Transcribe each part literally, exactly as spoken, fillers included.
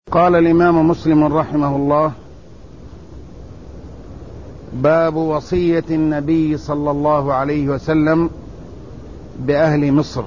قال الإمام مسلم رحمه الله: باب وصية النبي صلى الله عليه وسلم بأهل مصر.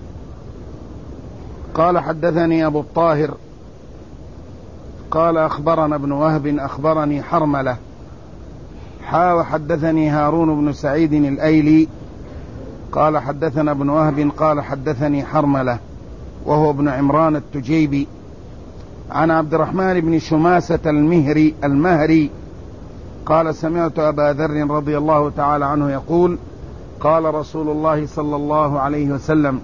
قال: حدثني أبو الطاهر قال: أخبرنا ابن وهب أخبرني حرملة حا وحدثني هارون بن سعيد الأيلي قال: حدثنا ابن وهب قال: حدثني حرملة وهو ابن عمران التجيبي عن عبد الرحمن بن شماسة المهري المهري قال: سمعت أبا ذر رضي الله تعالى عنه يقول: قال رسول الله صلى الله عليه وسلم: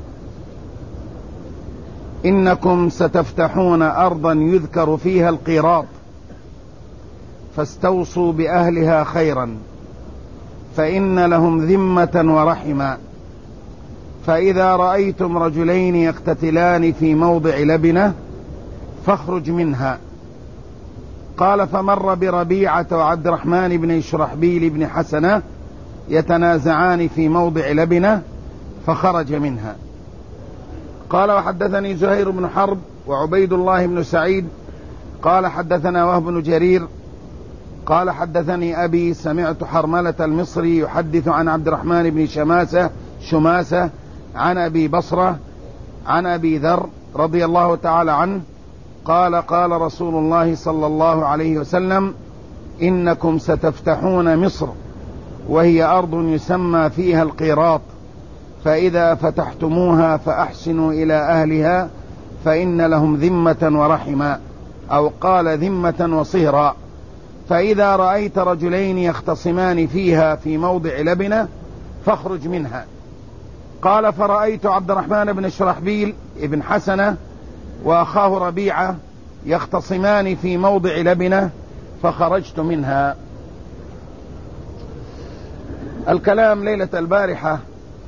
إنكم ستفتحون أرضا يذكر فيها القيراط، فاستوصوا بأهلها خيرا، فإن لهم ذمة ورحما، فإذا رأيتم رجلين يقتتلان في موضع لبنة فاخرج منها. قال: فمر بربيعة وعبد الرحمن بن شرحبيل بن حسنة يتنازعان في موضع لبنة فخرج منها. قال: وحدثني زهير بن حرب وعبيد الله بن سعيد قال: حدثنا وهب بن جرير قال: حدثني أبي سمعت حرملة المصري يحدث عن عبد الرحمن بن شماسة شماسة عن أبي بصرة عن أبي ذر رضي الله تعالى عنه قال: قال رسول الله صلى الله عليه وسلم: إنكم ستفتحون مصر وهي أرض يسمى فيها القيراط، فإذا فتحتموها فأحسنوا إلى أهلها، فإن لهم ذمة ورحما، أو قال ذمة وصهرا، فإذا رأيت رجلين يختصمان فيها في موضع لبنة فاخرج منها. قال: فرأيت عبد الرحمن بن شرحبيل ابن حسنة وأخاه ربيعة يختصمان في موضع لبنة فخرجت منها. الكلام ليلة البارحة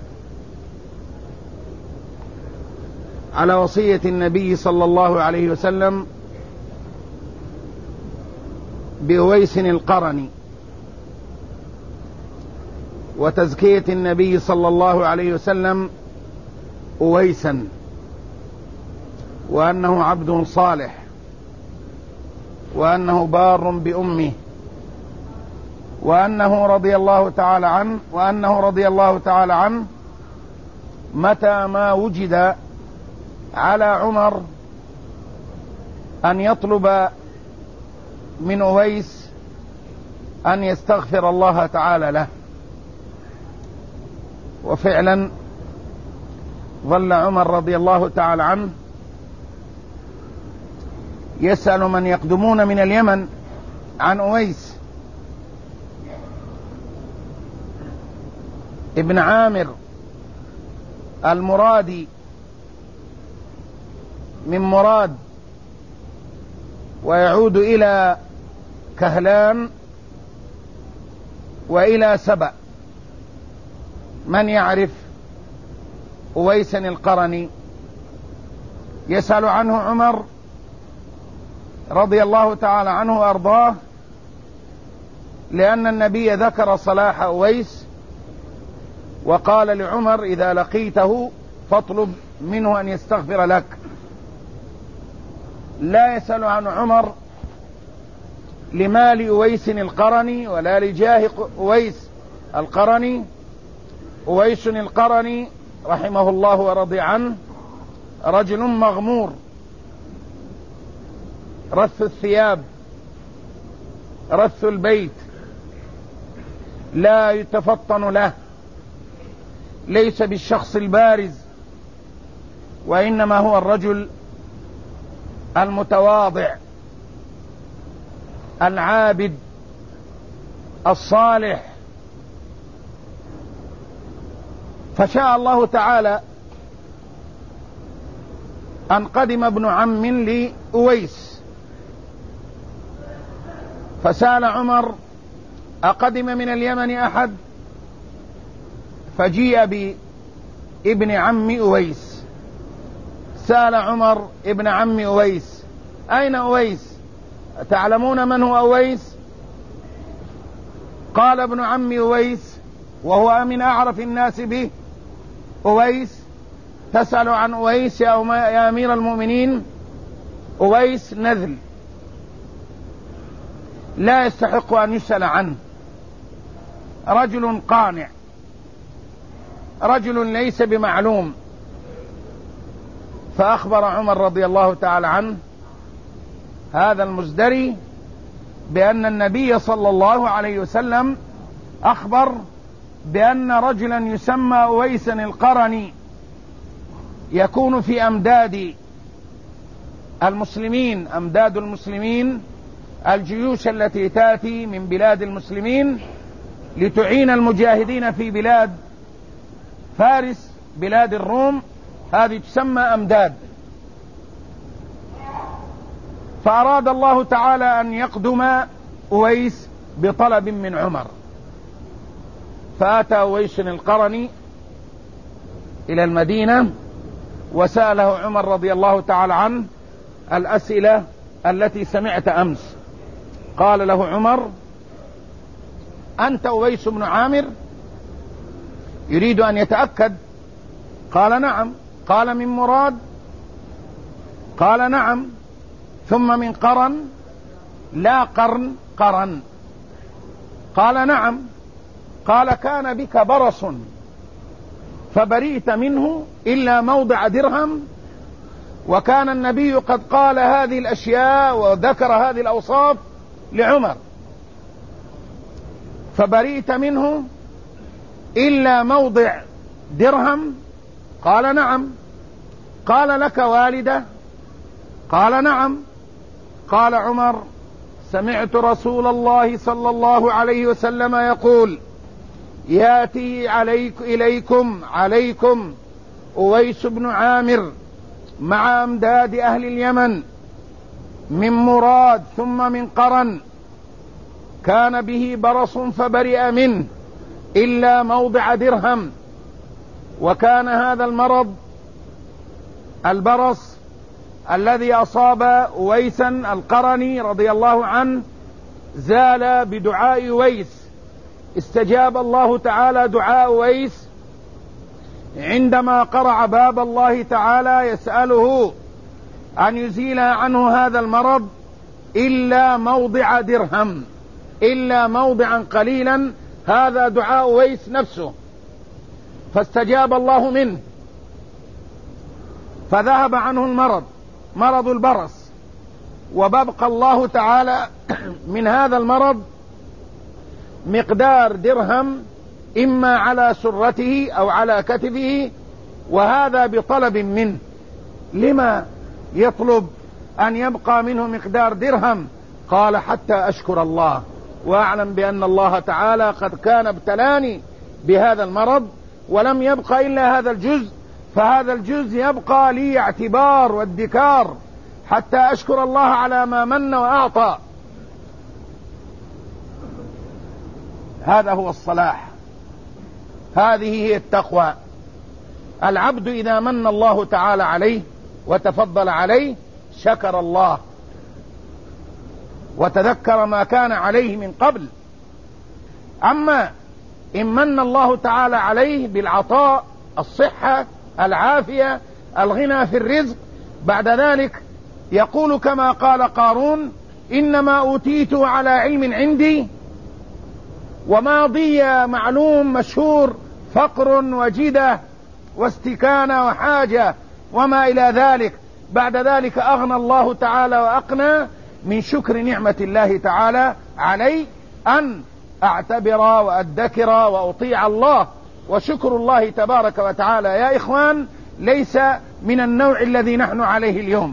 على وصية النبي صلى الله عليه وسلم بأويس القرني، وتزكية النبي صلى الله عليه وسلم أويسا، وأنه عبد صالح، وأنه بار بأمه، وأنه رضي الله تعالى عنه وأنه رضي الله تعالى عنه متى ما وجد على عمر أن يطلب من أويس أن يستغفر الله تعالى له. وفعلا ظل عمر رضي الله تعالى عنه يسأل من يقدمون من اليمن عن أويس ابن عامر المرادي من مراد، ويعود إلى كهلان وإلى سبأ. من يعرف أويسا القرني؟ يسأل عنه عمر رضي الله تعالى عنه وأرضاه، لأن النبي ذكر صلاح أويس وقال لعمر: إذا لقيته فاطلب منه أن يستغفر لك. لا يسأل عن عمر لمال أويس القرني ولا لجاه أويس القرني. أويس القرني رحمه الله ورضي عنه رجل مغمور، رث الثياب، رث البيت، لا يتفطن له، ليس بالشخص البارز، وإنما هو الرجل المتواضع العابد الصالح. فشاء الله تعالى أن قدم ابن عم لأويس، فسأل عمر: أقدم من اليمن أحد؟ فجيء بابن عم أويس. سأل عمر ابن عم أويس: أين أويس؟ تعلمون من هو أويس؟ قال ابن عم أويس، وهو من أعرف الناس به: أويس تسأل عن أويس يا أمير المؤمنين؟ أويس نذل لا يستحق أن يسأل عنه، رجل قانع، رجل ليس بمعلوم. فأخبر عمر رضي الله تعالى عنه هذا المزدري بأن النبي صلى الله عليه وسلم أخبر بأن رجلا يسمى أويس القرني يكون في أمداد المسلمين، أمداد المسلمين الجيوش التي تأتي من بلاد المسلمين لتعين المجاهدين في بلاد فارس، بلاد الروم، هذه تسمى أمداد. فأراد الله تعالى أن يقدم أويس بطلب من عمر، فأتى أويس القرني إلى المدينة وسأله عمر رضي الله تعالى عنه الأسئلة التي سمعت أمس. قال له عمر: أنت أويس بن عامر؟ يريد أن يتأكد. قال: نعم. قال: من مراد؟ قال: نعم. ثم من قرن؟ لا، قرن، قرن. قال: نعم. قال: كان بك برص فبرئت منه إلا موضع درهم، وكان النبي قد قال هذه الأشياء وذكر هذه الأوصاف لعمر، فبرئت منه إلا موضع درهم؟ قال: نعم. قال: لك والدة؟ قال: نعم. قال عمر: سمعت رسول الله صلى الله عليه وسلم يقول: ياتي عليك إليكم عليكم أويس بن عامر مع أمداد أهل اليمن من مراد ثم من قرن، كان به برص فبرئ منه إلا موضع درهم، وكان هذا المرض البرص الذي أصاب أويسا القرني رضي الله عنه زال بدعاء أويس. استجاب الله تعالى دعاء أويس عندما قرع باب الله تعالى يسأله أن يزيل عنه هذا المرض إلا موضع درهم، إلا موضعا قليلا. هذا دعاء أويس نفسه، فاستجاب الله منه، فذهب عنه المرض، مرض البرص، وببقى الله تعالى من هذا المرض مقدار درهم إما على سرته أو على كتفه، وهذا بطلب منه. لما يطلب أن يبقى منه مقدار درهم؟ قال: حتى أشكر الله وأعلم بأن الله تعالى قد كان ابتلاني بهذا المرض ولم يبقى إلا هذا الجزء، فهذا الجزء يبقى لي اعتبار وادكار حتى أشكر الله على ما من وأعطى. هذا هو الصلاح، هذه هي التقوى. العبد إذا من الله تعالى عليه وتفضل عليه شكر الله وتذكر ما كان عليه من قبل. أما إن من الله تعالى عليه بالعطاء، الصحة، العافية، الغنى في الرزق، بعد ذلك يقول كما قال قارون: إنما أوتيته على علم عندي، وماضي معلوم مشهور، فقر وجدة واستكانة وحاجة وما إلى ذلك. بعد ذلك أغنى الله تعالى وأقنى من شكر نعمة الله تعالى علي أن أعتبر وأدكر وأطيع الله. وشكر الله تبارك وتعالى يا إخوان ليس من النوع الذي نحن عليه اليوم.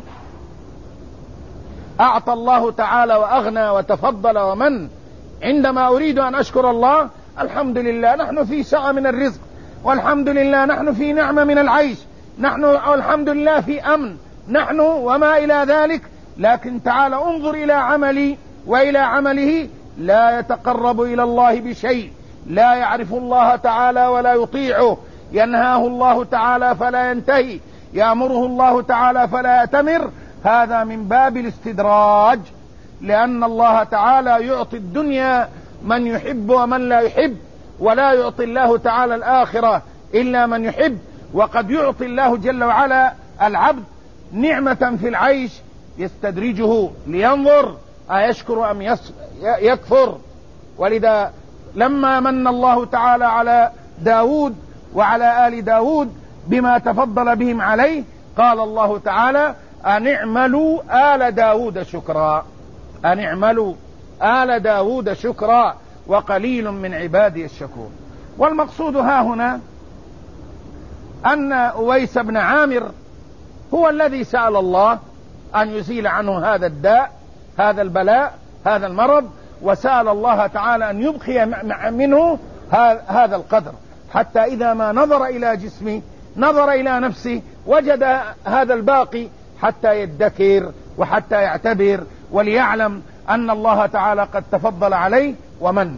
أعطى الله تعالى وأغنى وتفضل ومن. عندما أريد أن أشكر الله، الحمد لله نحن في سعة من الرزق، والحمد لله نحن في نعمة من العيش، نحن الحمد لله في أمن، نحن وما إلى ذلك. لكن تعالى انظر إلى عملي وإلى عمله، لا يتقرب إلى الله بشيء، لا يعرف الله تعالى ولا يطيعه، ينهاه الله تعالى فلا ينتهي، يأمره الله تعالى فلا يأتمر. هذا من باب الاستدراج، لأن الله تعالى يعطي الدنيا من يحب ومن لا يحب، ولا يعطي الله تعالى الآخرة إلا من يحب. وقد يعطي الله جل وعلا العبد نعمة في العيش يستدرجه لينظر أيشكر أم يكفر. ولذا لما من الله تعالى على داود وعلى آل داود بما تفضل بهم عليه قال الله تعالى أن اعملوا آل داود شكرا، أن اعملوا آل داود شكرا وقليل من عبادي الشكور. والمقصود ها هنا أن أويس بن عامر هو الذي سأل الله أن يزيل عنه هذا الداء، هذا البلاء، هذا المرض، وسأل الله تعالى أن يبقي منه هذا القدر، حتى إذا ما نظر إلى جسمه نظر إلى نفسه وجد هذا الباقي، حتى يدكر وحتى يعتبر وليعلم أن الله تعالى قد تفضل عليه ومن.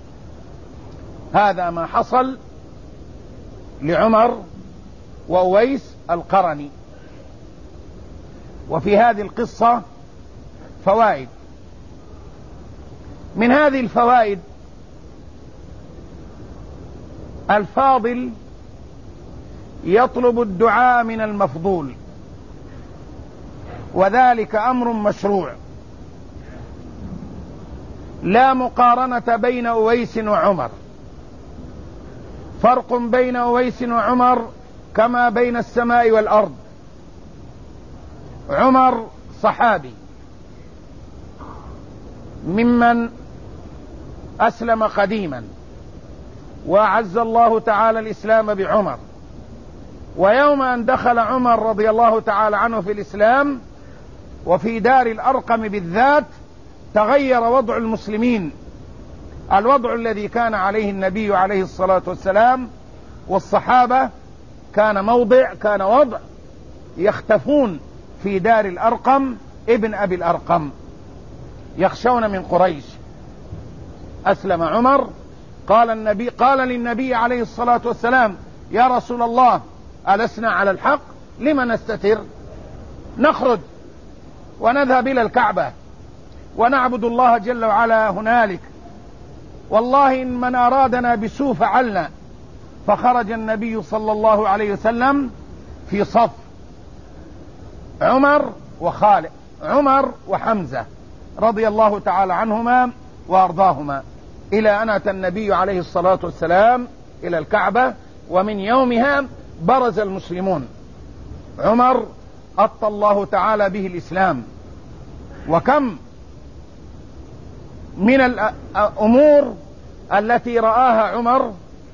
هذا ما حصل لعمر وأويس القرني. وفي هذه القصة فوائد. من هذه الفوائد الفاضل يطلب الدعاء من المفضول، وذلك أمر مشروع، لا مقارنة بين أويس وعمر، فرق بين أويس وعمر كما بين السماء والأرض. عمر صحابي ممن أسلم قديما، وأعز الله تعالى الإسلام بعمر، ويوم أن دخل عمر رضي الله تعالى عنه في الإسلام وفي دار الأرقم بالذات تغير وضع المسلمين. الوضع الذي كان عليه النبي عليه الصلاة والسلام والصحابة كان موضع كان وضع يختفون في دار الأرقم ابن أبي الأرقم، يخشون من قريش. أسلم عمر، قال النبي قال للنبي عليه الصلاة والسلام يا رسول الله ألسنا على الحق؟ لما نستتر؟ نخرج ونذهب إلى الكعبة ونعبد الله جل وعلا هنالك، والله إن من أرادنا بسوء فعلنا. فخرج النبي صلى الله عليه وسلم في صف عمر وخالد عمر وحمزة رضي الله تعالى عنهما وأرضاهما، إلى أن أتى النبي عليه الصلاة والسلام إلى الكعبة، ومن يومها برز المسلمون. عمر أطى الله تعالى به الإسلام، وكم من الأمور التي رآها عمر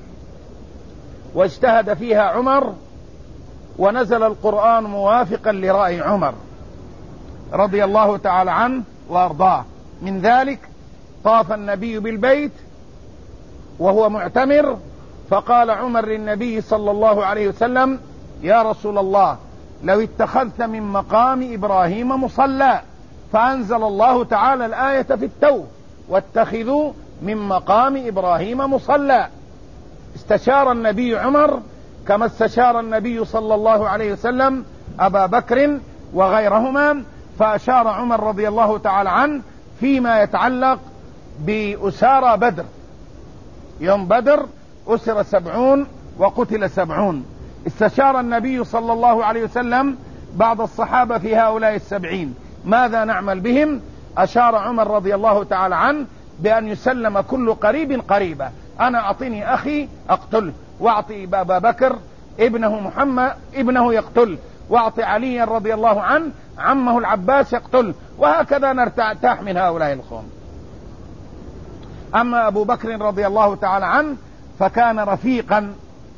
واجتهد فيها عمر ونزل القرآن موافقا لرأي عمر رضي الله تعالى عنه وأرضاه. من ذلك طاف النبي بالبيت وهو معتمر، فقال عمر للنبي صلى الله عليه وسلم يا رسول الله لو اتخذت من مقام إبراهيم مصلى، فأنزل الله تعالى الآية في التوبة واتخذوا من مقام إبراهيم مصلى. استشار النبي عمر كما استشار النبي صلى الله عليه وسلم أبا بكر وغيرهما، فأشار عمر رضي الله تعالى عنه فيما يتعلق بأسارى بدر. يوم بدر أسر سبعون وقتل سبعون، استشار النبي صلى الله عليه وسلم بعض الصحابة في هؤلاء السبعين ماذا نعمل بهم؟ أشار عمر رضي الله تعالى عنه بأن يسلم كل قريب قريبة. أنا أعطيني أخي أقتله، وأعطي أبا بكر ابنه محمد ابنه يقتل، وأعطي علي رضي الله عنه عمه العباس يقتل، وهكذا نرتاح من هؤلاء القوم. أما أبو بكر رضي الله تعالى عنه فكان رفيقا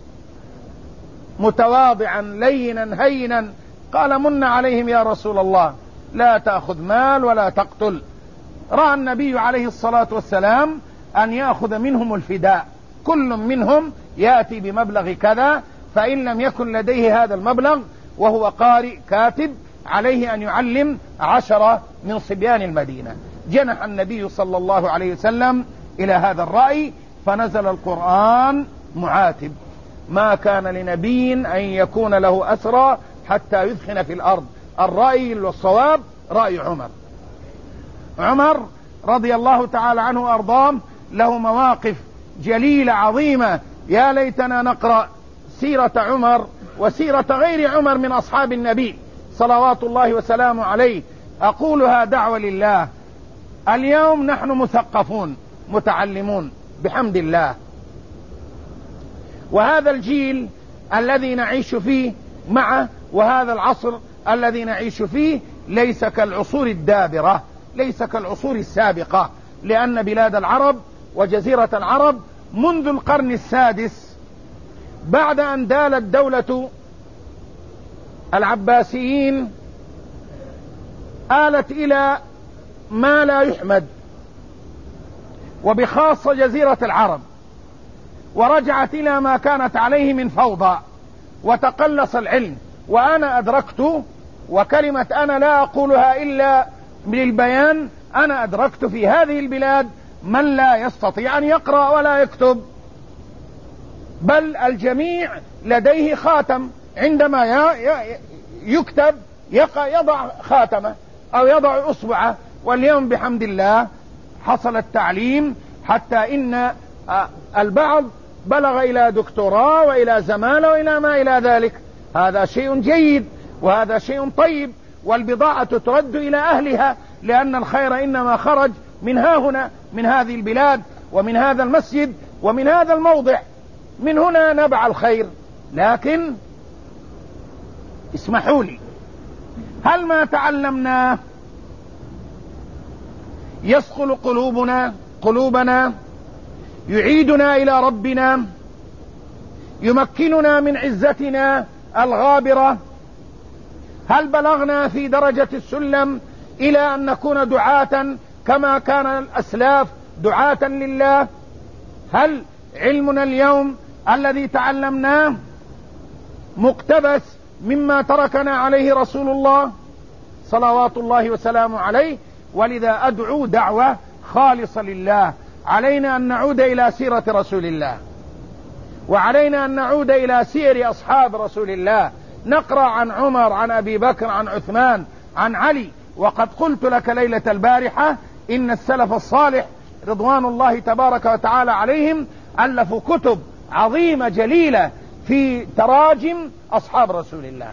متواضعا لينا هينا، قال من عليهم يا رسول الله لا تأخذ مال ولا تقتل. رأى النبي عليه الصلاة والسلام أن يأخذ منهم الفداء، كل منهم يأتي بمبلغ كذا، فإن لم يكن لديه هذا المبلغ وهو قارئ كاتب عليه أن يعلم عشرة من صبيان المدينة. جنح النبي صلى الله عليه وسلم إلى هذا الرأي، فنزل القرآن معاتب: ما كان لنبي أن يكون له أسرى حتى يثخن في الأرض. الرأي والصواب رأي عمر. عمر رضي الله تعالى عنه وأرضاه له مواقف جليلة عظيمة، يا ليتنا نقرأ سيرة عمر وسيرة غير عمر من أصحاب النبي صلوات الله وسلامه عليه، أقولها دعوة لله. اليوم نحن مثقفون متعلمون بحمد الله، وهذا الجيل الذي نعيش فيه معه وهذا العصر الذي نعيش فيه ليس كالعصور الدابرة، ليس كالعصور السابقة، لأن بلاد العرب وجزيرة العرب منذ القرن السادس بعد أن دالت دولة العباسيين آلت إلى ما لا يحمد، وبخاصة جزيرة العرب، ورجعت إلى ما كانت عليه من فوضى وتقلص العلم. وأنا أدركت، وكلمة أنا لا أقولها إلا للبيان، أنا أدركت في هذه البلاد من لا يستطيع أن يقرأ ولا يكتب، بل الجميع لديه خاتم، عندما يكتب يضع خاتمه أو يضع أصبعه. واليوم بحمد الله حصل التعليم حتى إن البعض بلغ إلى دكتوراه وإلى زمالة وإلى ما إلى ذلك. هذا شيء جيد وهذا شيء طيب، والبضاعة ترد إلى أهلها، لأن الخير إنما خرج من ها هنا، من هذه البلاد ومن هذا المسجد ومن هذا الموضع، من هنا نبع الخير. لكن اسمحوا لي، هل ما تعلمناه يصقل قلوبنا قلوبنا يعيدنا إلى ربنا، يمكننا من عزتنا الغابرة؟ هل بلغنا في درجة السلم إلى أن نكون دعاة كما كان الأسلاف دعاة لله؟ هل علمنا اليوم الذي تعلمناه مقتبس مما تركنا عليه رسول الله صلوات الله وسلامه عليه؟ ولذا أدعو دعوة خالصة لله. علينا أن نعود إلى سيرة رسول الله، وعلينا أن نعود إلى سير أصحاب رسول الله، نقرأ عن عمر، عن أبي بكر، عن عثمان، عن علي. وقد قلت لك ليلة البارحة إن السلف الصالح رضوان الله تبارك وتعالى عليهم ألفوا كتب عظيمة جليلة في تراجم أصحاب رسول الله.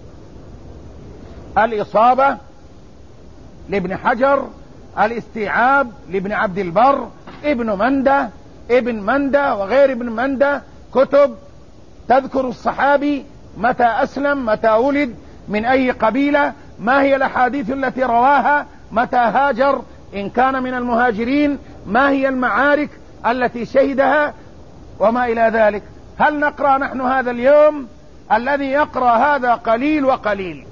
الإصابة لابن حجر، الاستيعاب لابن عبد البر، ابن مندة، ابن مندة وغير ابن مندة، كتب تذكر الصحابي متى أسلم، متى ولد، من أي قبيلة، ما هي الأحاديث التي رواها، متى هاجر إن كان من المهاجرين، ما هي المعارك التي شهدها، وما إلى ذلك. هل نقرأ نحن هذا اليوم؟ الذي يقرأ هذا قليل وقليل.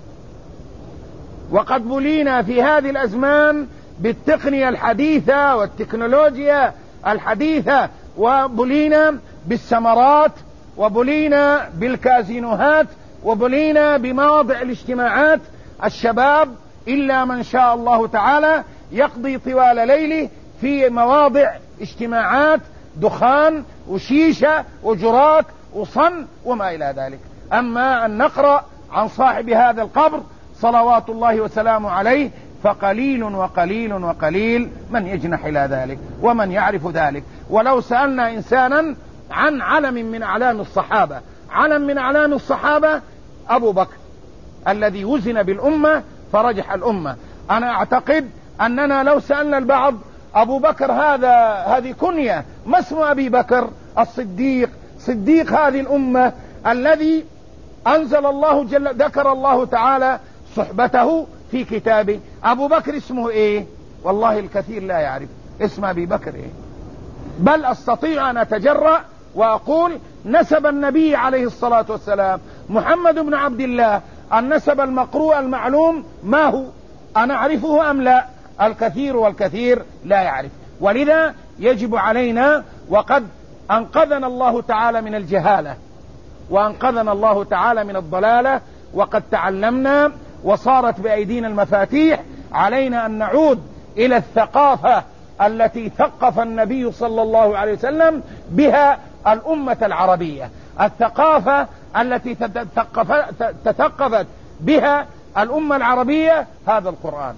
وقد بلينا في هذه الأزمان بالتقنية الحديثة والتكنولوجيا الحديثة، وبلينا بالسمرات، وبلينا بالكازينوهات، وبلينا بمواضع الاجتماعات. الشباب إلا من شاء الله تعالى يقضي طوال ليله في مواضع اجتماعات دخان وشيشة وجراك وصن وما إلى ذلك. أما أن نقرأ عن صاحب هذا القبر صلوات الله وسلامه عليه فقليل وقليل وقليل من يجنح إلى ذلك ومن يعرف ذلك. ولو سألنا إنسانا عن علم من أعلام الصحابة، علم من أعلام الصحابة أبو بكر الذي وزن بالأمة فرجح الأمة. أنا أعتقد أننا لو سألنا البعض أبو بكر هذا هذه كنية، ما اسم أبي بكر؟ الصديق، صديق هذه الأمة الذي أنزل الله جل ذكر الله تعالى صحبته في كتابه. أبو بكر اسمه إيه؟ والله الكثير لا يعرف اسم أبي بكر إيه، بل أستطيع أن أتجرأ وأقول نسب النبي عليه الصلاة والسلام محمد بن عبد الله، النسب المقروء المعلوم ما هو؟ أنا أعرفه أم لا؟ الكثير والكثير لا يعرف. ولذا يجب علينا، وقد أنقذنا الله تعالى من الجهالة وأنقذنا الله تعالى من الضلالة، وقد تعلمنا وصارت بأيدينا المفاتيح، علينا أن نعود إلى الثقافة التي ثقف النبي صلى الله عليه وسلم بها الأمة العربية، الثقافة التي تثقفت بها الأمة العربية هذا القرآن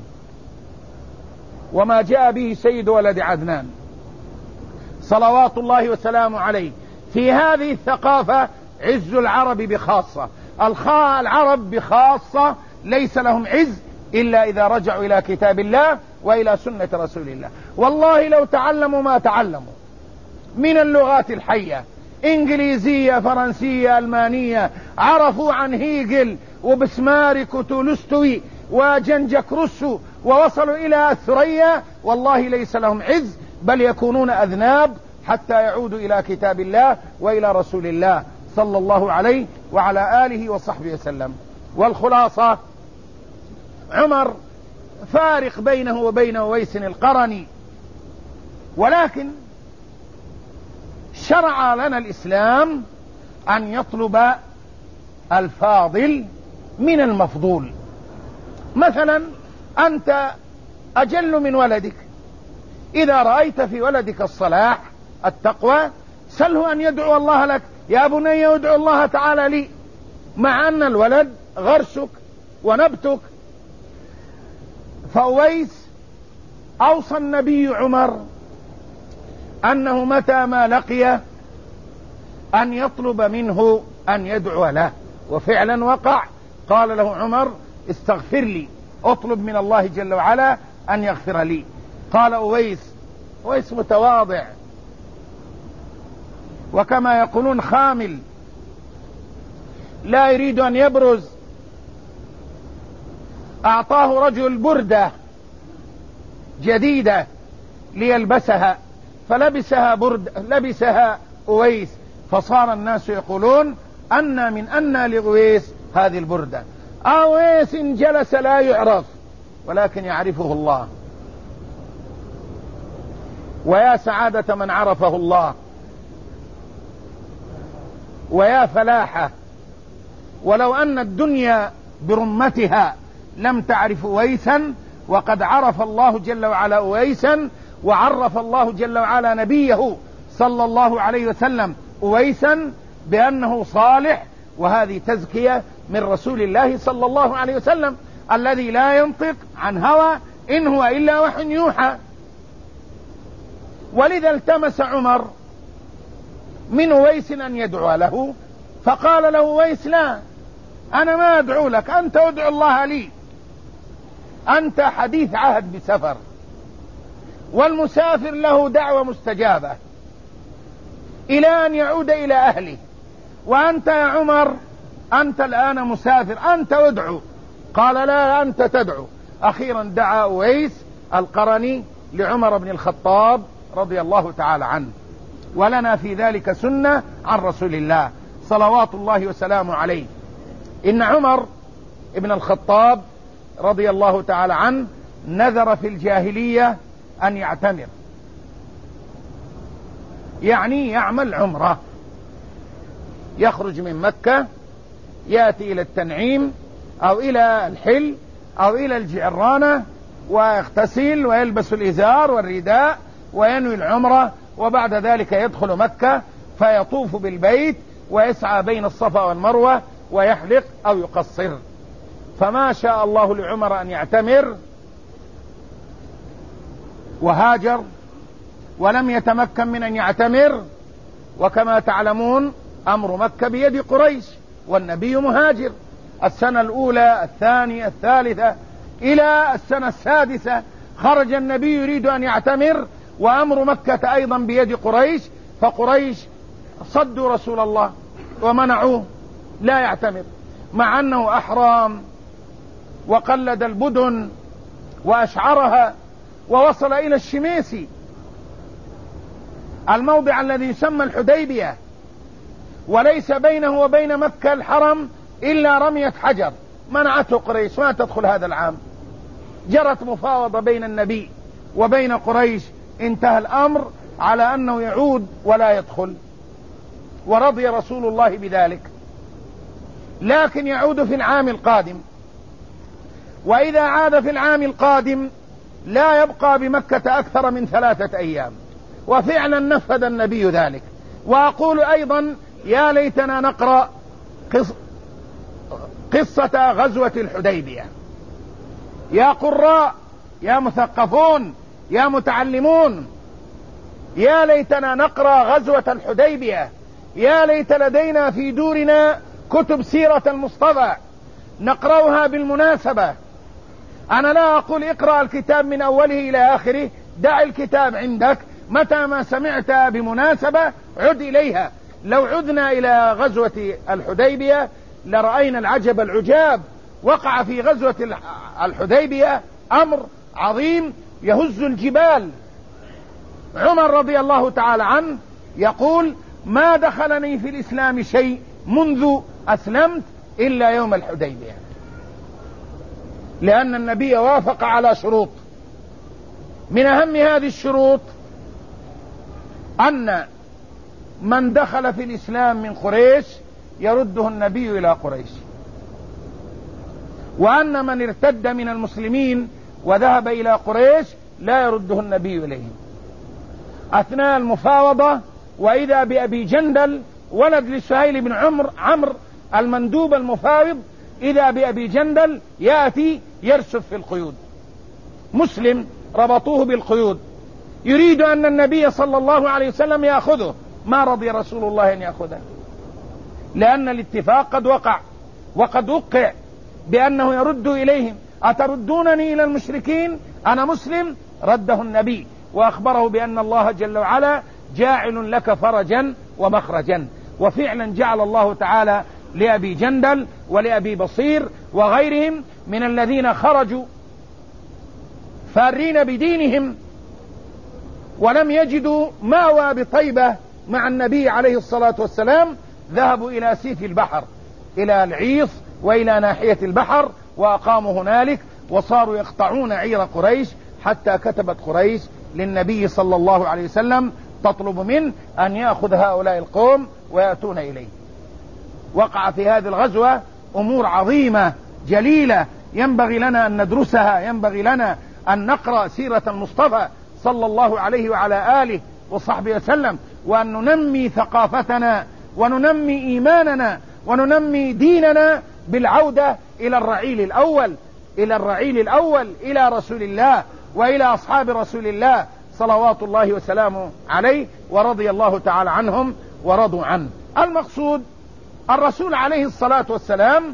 وما جاء به سيد ولد عدنان صلوات الله وسلامه عليه. في هذه الثقافة عز العرب بخاصة، الخاء العرب بخاصة، ليس لهم عز إلا إذا رجعوا إلى كتاب الله وإلى سنة رسول الله. والله لو تعلموا ما تعلموا من اللغات الحية، إنجليزية، فرنسية، ألمانية، عرفوا عن هيجل وبسمارك وتولستوي وجنجك روسو ووصلوا إلى الثريا، والله ليس لهم عز، بل يكونون أذناب حتى يعودوا إلى كتاب الله وإلى رسول الله صلى الله عليه وعلى آله وصحبه وسلم. والخلاصة، عمر فارق بينه وبين أويس القرني، ولكن شرع لنا الإسلام أن يطلب الفاضل من المفضول. مثلا أنت أجل من ولدك، إذا رأيت في ولدك الصلاح التقوى سله أن يدعو الله لك، يا بني ادعو الله تعالى لي، مع أن الولد غرسك ونبتك. فأويس أوصى النبي عمر أنه متى ما لقي أن يطلب منه أن يدعو له، وفعلا وقع. قال له عمر استغفر لي، اطلب من الله جل وعلا أن يغفر لي. قال أويس، أويس متواضع وكما يقولون خامل، لا يريد أن يبرز. أعطاه رجل بردة جديدة ليلبسها، فلبسها برد لبسها أويس، فصار الناس يقولون أن من أن لأويس هذه البردة. أويس إن جلس لا يعرف، ولكن يعرفه الله، ويا سعادة من عرفه الله، ويا فلاحة. ولو أن الدنيا برمتها لم تعرف أويسا، وقد عرف الله جل وعلا أويسا، وعرف الله جل وعلا نبيه صلى الله عليه وسلم أويسا بأنه صالح، وهذه تزكية من رسول الله صلى الله عليه وسلم الذي لا ينطق عن هوى إن هو إلا وحي يوحى. ولذا التمس عمر من أويس أن يدعو له، فقال له أويس لا، أنا ما أدعو لك، أنت ادعو الله لي، أنت حديث عهد بسفر، والمسافر له دعوة مستجابة إلى أن يعود إلى أهله، وأنت يا عمر أنت الآن مسافر، أنت ادعو. قال لا، أنت تدعو. أخيرا دعا أويس القرني لعمر بن الخطاب رضي الله تعالى عنه، ولنا في ذلك سنة عن رسول الله صلوات الله وسلامه عليه. إن عمر بن الخطاب رضي الله تعالى عنه نذر في الجاهلية أن يعتمر، يعني يعمل عمره، يخرج من مكة يأتي إلى التنعيم أو إلى الحل أو إلى الجعرانة، ويغتسل ويلبس الإزار والرداء وينوي العمرة، وبعد ذلك يدخل مكة فيطوف بالبيت ويسعى بين الصفا والمروة ويحلق أو يقصر. فما شاء الله لعمر أن يعتمر وهاجر، ولم يتمكن من أن يعتمر، وكما تعلمون أمر مكة بيد قريش، والنبي مهاجر السنة الأولى الثانية الثالثة إلى السنة السادسة، خرج النبي يريد أن يعتمر وأمر مكة أيضا بيد قريش، فقريش صدوا رسول الله ومنعوه لا يعتمر، مع أنه أحرام وقلد البدن وأشعرها ووصل إلى الشميسي، الموضع الذي يسمى الحديبية، وليس بينه وبين مكة الحرم إلا رمية حجر، منعته قريش ما تدخل هذا العام. جرت مفاوضة بين النبي وبين قريش، انتهى الأمر على أنه يعود ولا يدخل، ورضي رسول الله بذلك، لكن يعود في العام القادم. وإذا عاد في العام القادم لا يبقى بمكة أكثر من ثلاثة أيام، وفعلا نفذ النبي ذلك. وأقول أيضا يا ليتنا نقرأ قص... قصة غزوة الحديبية، يا قراء، يا مثقفون، يا متعلمون، يا ليتنا نقرأ غزوة الحديبية، يا ليت لدينا في دورنا كتب سيرة المصطفى نقرأها بالمناسبة. أنا لا أقول اقرأ الكتاب من أوله إلى آخره، دع الكتاب عندك، متى ما سمعت بمناسبة عد إليها. لو عدنا إلى غزوة الحديبية لرأينا العجب العجاب. وقع في غزوة الحديبية أمر عظيم يهز الجبال. عمر رضي الله تعالى عنه يقول: ما دخلني في الإسلام شيء منذ أسلمت إلا يوم الحديبية، لأن النبي وافق على شروط. من أهم هذه الشروط أن من دخل في الإسلام من قريش يرده النبي إلى قريش، وأن من ارتد من المسلمين وذهب إلى قريش لا يرده النبي إليهم. أثناء المفاوضة وإذا بأبي جندل ولد لسهيل بن عمر عمرو المندوب المفاوض، إذا بأبي جندل يأتي يرسف في القيود، مسلم ربطوه بالقيود، يريد أن النبي صلى الله عليه وسلم يأخذه، ما رضي رسول الله أن يأخذه، لأن الاتفاق قد وقع وقد وقع بأنه يرد إليهم. أتردونني إلى المشركين؟ أنا مسلم. رده النبي وأخبره بأن الله جل وعلا جاعل لك فرجا ومخرجا، وفعلا جعل الله تعالى لأبي جندل ولأبي بصير وغيرهم من الذين خرجوا فارين بدينهم ولم يجدوا مأوى بطيبة مع النبي عليه الصلاة والسلام، ذهبوا إلى سيف البحر، إلى العيص وإلى ناحية البحر، وأقاموا هنالك وصاروا يقطعون عير قريش، حتى كتبت قريش للنبي صلى الله عليه وسلم تطلب منه أن يأخذ هؤلاء القوم ويأتون إليه. وقع في هذه الغزوة أمور عظيمة جليلة ينبغي لنا أن ندرسها، ينبغي لنا أن نقرأ سيرة المصطفى صلى الله عليه وعلى آله وصحبه وسلم، وأن ننمي ثقافتنا وننمي إيماننا وننمي ديننا بالعودة إلى الرعيل الأول، إلى الرعيل الأول، إلى رسول الله وإلى أصحاب رسول الله صلوات الله وسلامه عليه، ورضي الله تعالى عنهم ورضوا عنه. المقصود الرسول عليه الصلاة والسلام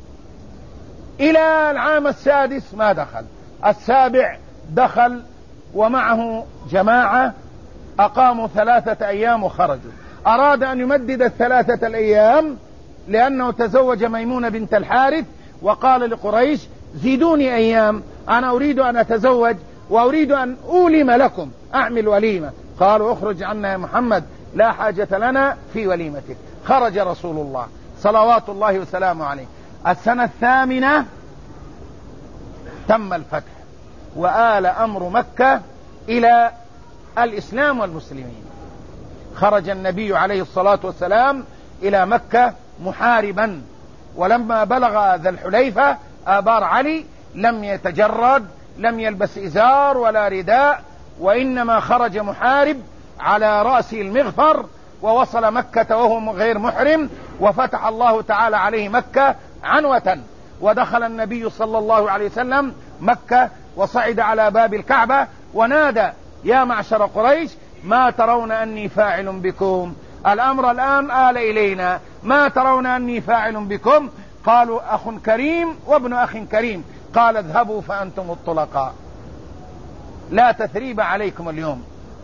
إلى العام السادس ما دخل، السابع دخل ومعه جماعة، أقاموا ثلاثة أيام وخرجوا. أراد أن يمدد الثلاثة الأيام لأنه تزوج ميمونة بنت الحارث، وقال لقريش: زيدوني أيام، أنا أريد أن أتزوج وأريد أن أولم لكم، أعمل وليمة. قالوا: اخرج عنا يا محمد، لا حاجة لنا في وليمتك. خرج رسول الله صلوات الله وسلامه عليه. السنة الثامنة تم الفتح، وآل أمر مكة إلى الإسلام والمسلمين. خرج النبي عليه الصلاة والسلام إلى مكة محاربا، ولما بلغ ذا الحليفة آبار علي لم يتجرد، لم يلبس إزار ولا رداء، وإنما خرج محارب على رأسه المغفر، ووصل مكة وهو غير محرم، وفتح الله تعالى عليه مكة عنوة. ودخل النبي صلى الله عليه وسلم مكة وصعد على باب الكعبة ونادى: يا معشر قريش، ما ترون أني فاعل بكم؟ الأمر الآن آل إلينا، ما ترون أني فاعل بكم؟ قالوا: أخ كريم وابن أخ كريم. قال: اذهبوا فأنتم الطلقاء، لا تثريب عليكم اليوم.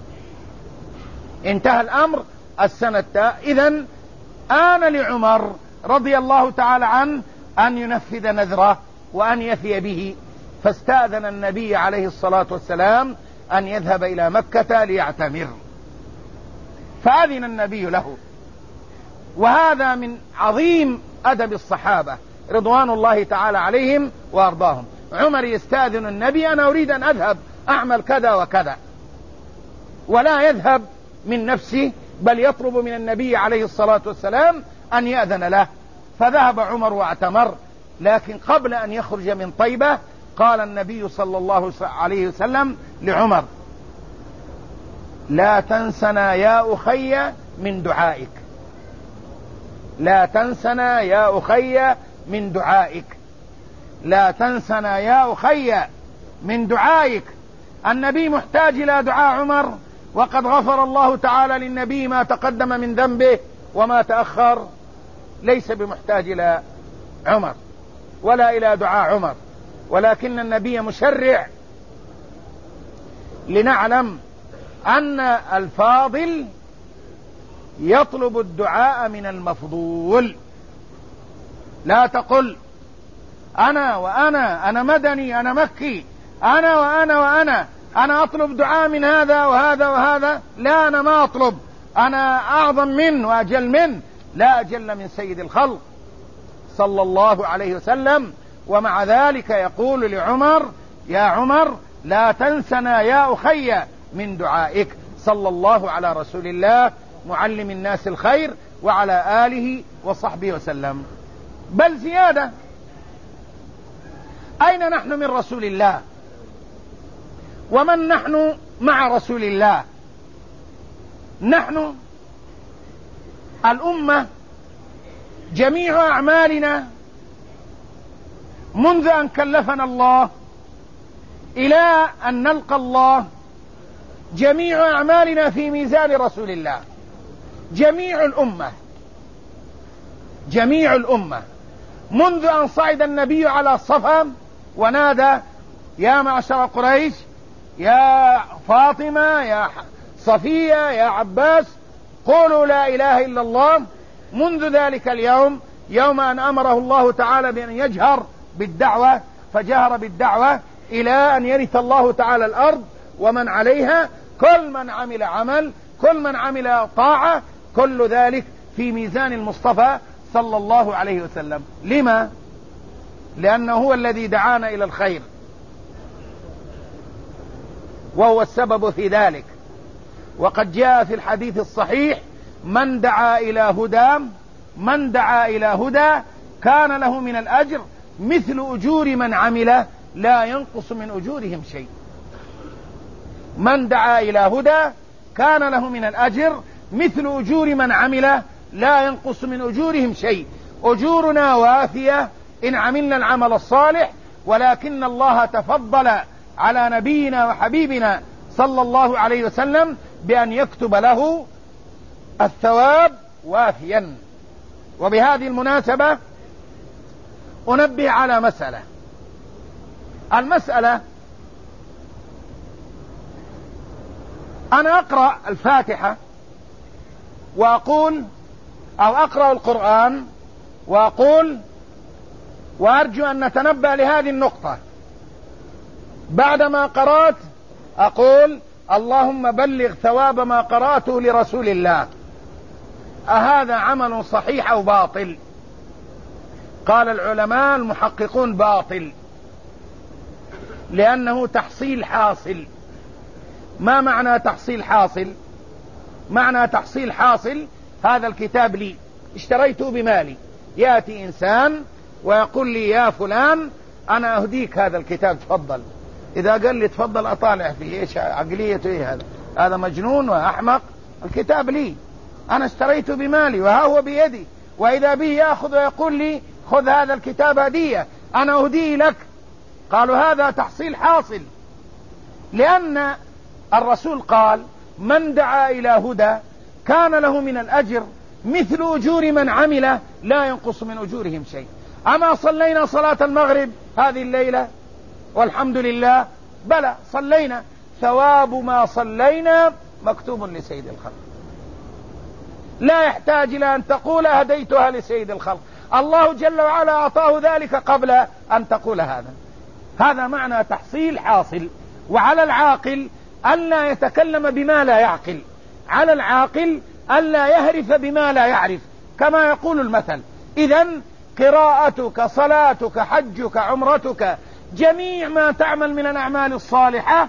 انتهى الأمر السنة. إذن آن لعمر رضي الله تعالى عنه أن ينفذ نذره وأن يفي به، فاستأذن النبي عليه الصلاة والسلام أن يذهب إلى مكة ليعتمر، فأذن النبي له. وهذا من عظيم أدب الصحابة رضوان الله تعالى عليهم وأرضاهم. عمر يستأذن النبي: أنا أريد أن أذهب أعمل كذا وكذا، ولا يذهب من نفسه، بل يطلب من النبي عليه الصلاة والسلام أن يأذن له. فذهب عمر واعتمر، لكن قبل أن يخرج من طيبة قال النبي صلى الله عليه وسلم لعمر: لا تنسنا يا أخي من دعائك، لا تنسنا يا أخي من دعائك، لا تنسنا يا أخي من دعائك. النبي محتاج إلى دعاء عمر، وقد غفر الله تعالى للنبي ما تقدم من ذنبه وما تأخر، ليس بمحتاج إلى عمر ولا إلى دعاء عمر. ولكن النبي مشرع لنعلم أن الفاضل يطلب الدعاء من المفضول. لا تقل أنا وأنا أنا مدني أنا مكي أنا وأنا وأنا أنا أطلب دعاء من هذا وهذا وهذا. لا، أنا ما أطلب، أنا أعظم من وأجل من، لا أجل من سيد الخلق صلى الله عليه وسلم. ومع ذلك يقول لعمر: يا عمر لا تنسنا يا أخي من دعائك، صلى الله على رسول الله معلم الناس الخير وعلى آله وصحبه وسلم. بل زيادة، أين نحن من رسول الله؟ ومن نحن مع رسول الله؟ نحن الأمة جميع أعمالنا منذ أن كلفنا الله إلى أن نلقى الله جميع أعمالنا في ميزان رسول الله. جميع الأمة جميع الأمة منذ أن صعد النبي على الصفا ونادى: يا معشر قريش، يا فاطمة، يا صفية، يا عباس، قولوا لا إله إلا الله. منذ ذلك اليوم، يوم أن أمره الله تعالى بأن يجهر بالدعوة فجهر بالدعوة إلى أن يرث الله تعالى الأرض ومن عليها، كل من عمل عمل، كل من عمل طاعة، كل ذلك في ميزان المصطفى صلى الله عليه وسلم. لما؟ لأنه هو الذي دعانا إلى الخير، وهو السبب في ذلك. وقد جاء في الحديث الصحيح: من دعا إلى هدى من دعا إلى هدى كان له من الأجر مثل أجور من عمل لا ينقص من أجورهم شيء. من دعا إلى هدى كان له من الأجر مثل أجور من عمل لا ينقص من أجورهم شيء. أجورنا وافية إن عملنا العمل الصالح، ولكن الله تفضل على نبينا وحبيبنا صلى الله عليه وسلم بأن يكتب له الثواب وافيا. وبهذه المناسبة أنبه على مسألة. المسألة: أنا أقرأ الفاتحة وأقول، أو أقرأ القرآن وأقول، وأرجو أن نتنبه لهذه النقطة: بعدما قرأت أقول: اللهم بلغ ثواب ما قرأته لرسول الله. أهذا عمل صحيح أو باطل؟ قال العلماء المحققون: باطل، لأنه تحصيل حاصل. ما معنى تحصيل حاصل؟ معنى تحصيل حاصل: هذا الكتاب لي، اشتريته بمالي، يأتي إنسان ويقول لي: يا فلان أنا أهديك هذا الكتاب، تفضل. إذا قال لي تفضل أطالع فيه، إيش عقليته؟ إيه هذا؟ هذا مجنون وأحمق. الكتاب لي، أنا اشتريته بمالي وها هو بيدي، وإذا به يأخذ ويقول لي: خذ هذا الكتاب هدية، أنا أهديه لك. قالوا هذا تحصيل حاصل، لأن الرسول قال: من دعا إلى هدى كان له من الأجر مثل أجور من عمل لا ينقص من أجورهم شيء. أما صلينا صلاة المغرب هذه الليلة والحمد لله؟ بلى، صلينا، ثواب ما صلينا مكتوب لسيد الخلق، لا يحتاج إلى أن تقول هديتها لسيد الخلق. الله جل وعلا أعطاه ذلك قبل أن تقول هذا. هذا معنى تحصيل حاصل. وعلى العاقل ألا يتكلم بما لا يعقل، على العاقل ألا يهرف بما لا يعرف، كما يقول المثل. إذن قراءتك، صلاتك، حجك، عمرتك، جميع ما تعمل من الأعمال الصالحة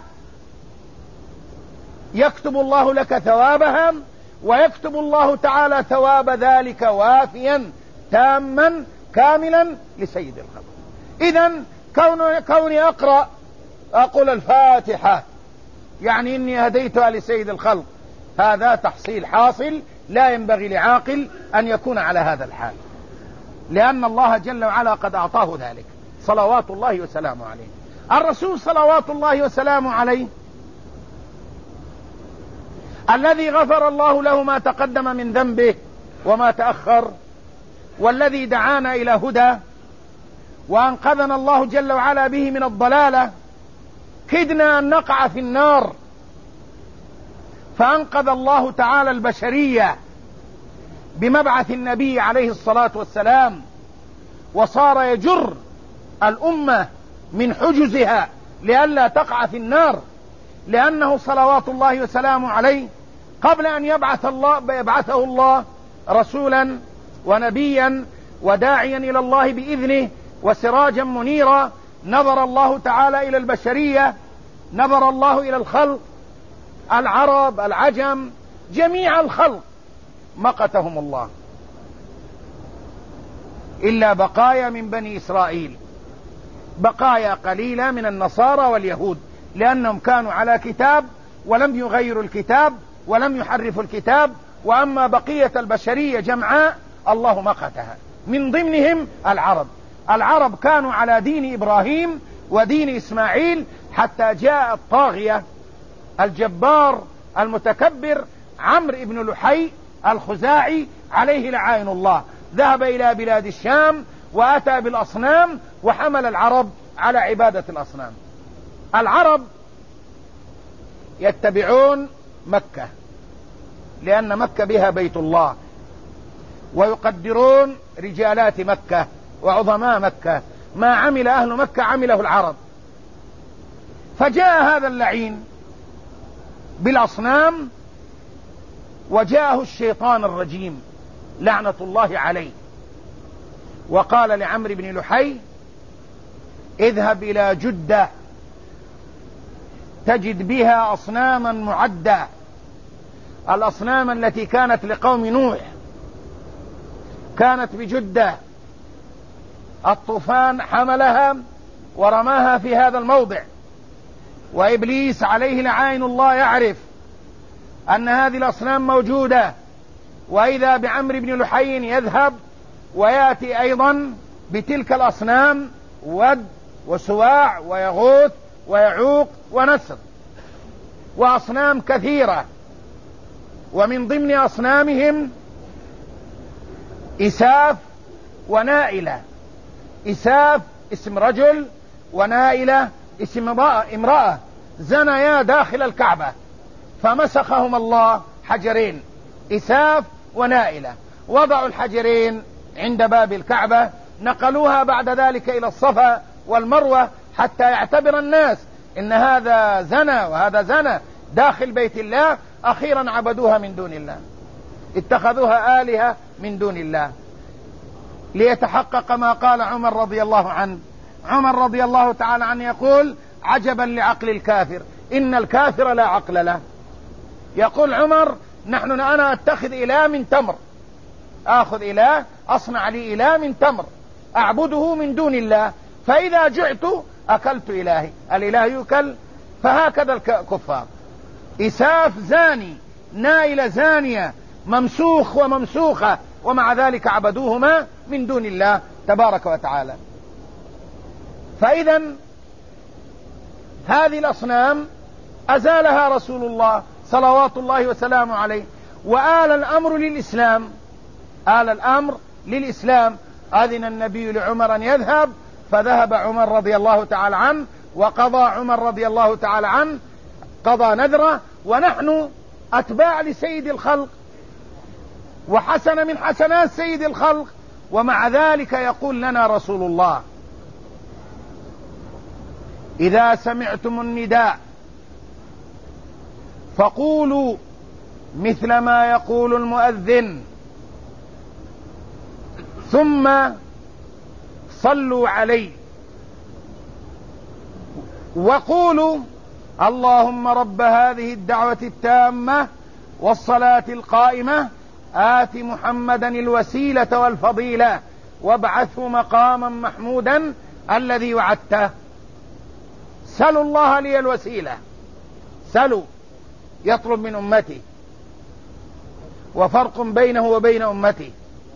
يكتب الله لك ثوابها، ويكتب الله تعالى ثواب ذلك وافيا تاما كاملا لسيد الخلق. إذن كون كوني أقرأ أقول الفاتحة يعني إني هديتها لسيد الخلق، هذا تحصيل حاصل، لا ينبغي لعاقل أن يكون على هذا الحال، لأن الله جل وعلا قد أعطاه ذلك صلوات الله وسلامه عليه. الرسول صلوات الله وسلامه عليه الذي غفر الله له ما تقدم من ذنبه وما تأخر، والذي دعانا إلى هدى، وأنقذنا الله جل وعلا به من الضلالة كدنا أن نقع في النار، فأنقذ الله تعالى البشرية بمبعث النبي عليه الصلاة والسلام، وصار يجر الأمة من حجزها لئلا تقع في النار، لأنه صلوات الله وسلامه عليه قبل أن يبعث الله يبعثه الله رسولا ونبيا وداعيا إلى الله بإذنه وسراجا منيرا، نظر الله تعالى إلى البشرية، نظر الله إلى الخلق، العرب العجم جميع الخلق مقتهم الله إلا بقايا من بني إسرائيل، بقايا قليلة من النصارى واليهود، لأنهم كانوا على كتاب ولم يغيروا الكتاب ولم يحرفوا الكتاب. وأما بقية البشرية جمعاء الله مقتها، من ضمنهم العرب. العرب كانوا على دين إبراهيم ودين إسماعيل حتى جاء الطاغية الجبار المتكبر عمرو بن لحي الخزاعي عليه لعائن الله، ذهب إلى بلاد الشام وأتى بالأصنام وحمل العرب على عبادة الأصنام. العرب يتبعون مكة لأن مكة بها بيت الله، ويقدرون رجالات مكة وعظماء مكة، ما عمل أهل مكة عمله العرب. فجاء هذا اللعين بالأصنام وجاءه الشيطان الرجيم لعنة الله عليه، وقال لعمرو بن لحي اذهب إلى جدة تجد بها أصناما معدة، الأصنام التي كانت لقوم نوح كانت بجدة، الطوفان حملها ورماها في هذا الموضع، وإبليس عليه لعائن الله يعرف أن هذه الأصنام موجودة، وإذا بعمرو بن لحي يذهب ويأتي أيضا بتلك الأصنام ود وسواع ويغوث ويعوق ونسر وأصنام كثيرة، ومن ضمن أصنامهم إساف ونائلة. إساف اسم رجل ونائلة اسم امرأة زنيا داخل الكعبة، فمسخهم الله حجرين إساف ونائلة، وضعوا الحجرين عند باب الكعبة، نقلوها بعد ذلك إلى الصفا والمروة حتى يعتبر الناس إن هذا زنا وهذا زنا داخل بيت الله. أخيرا عبدوها من دون الله، اتخذوها آلهة من دون الله، ليتحقق ما قال عمر رضي الله عنه. عمر رضي الله تعالى عنه يقول عجبا لعقل الكافر إن الكافر لا عقل له. يقول عمر نحن أنا أتخذ إله من تمر، آخذ إله أصنع لي إله من تمر أعبده من دون الله، فإذا جعت أكلت إلهي، الإله يؤكل. فهكذا الكفار، إساف زاني، نائلة زانية، ممسوخ وممسوخة، ومع ذلك عبدوهما من دون الله تبارك وتعالى. فإذا هذه الأصنام أزالها رسول الله صلوات الله وسلامه عليه، وآل الأمر للإسلام، آل الأمر للإسلام. أذن النبي لعمر أن يذهب، فذهب عمر رضي الله تعالى عنه، وقضى عمر رضي الله تعالى عنه قضى نذره، ونحن أتباع لسيد الخلق وحسن من حسنات سيد الخلق، ومع ذلك يقول لنا رسول الله إذا سمعتم النداء فقولوا مثل ما يقول المؤذن ثم صلوا عليه وقولوا اللهم رب هذه الدعوة التامة والصلاة القائمة آت محمدا الوسيلة والفضيلة وابعثه مقاما محمودا الذي وعدته. سلوا الله لي الوسيلة، سلوا، يطلب من أمتي، وفرق بينه وبين أمتي،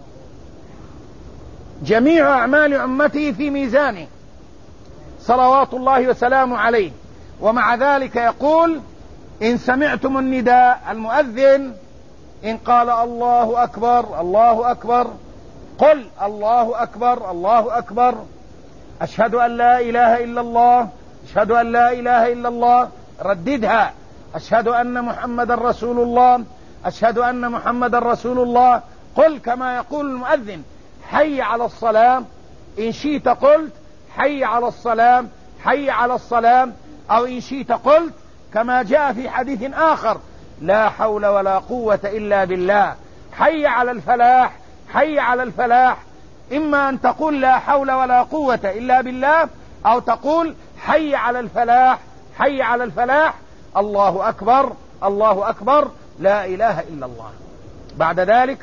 جميع أعمال أمتي في ميزانه صلوات الله وسلامه عليه. ومع ذلك يقول إن سمعتم النداء المؤذن إن قال الله أكبر الله أكبر قل الله أكبر الله أكبر أشهد أن لا إله إلا الله، أشهد أن لا إله إلا الله، رددها. أشهد أن محمد رسول الله، أشهد أن محمد رسول الله. قل كما يقول المؤذن حي على الصلاة، إن شئت قلت حي على الصلاة، حي على الصلاة، أو إن شئت قلت كما جاء في حديث آخر لا حول ولا قوة إلا بالله، حي على الفلاح، حي على الفلاح. إما أن تقول لا حول ولا قوة إلا بالله، أو تقول حي على الفلاح، حي على الفلاح. الله أكبر، الله أكبر، لا إله إلا الله. بعد ذلك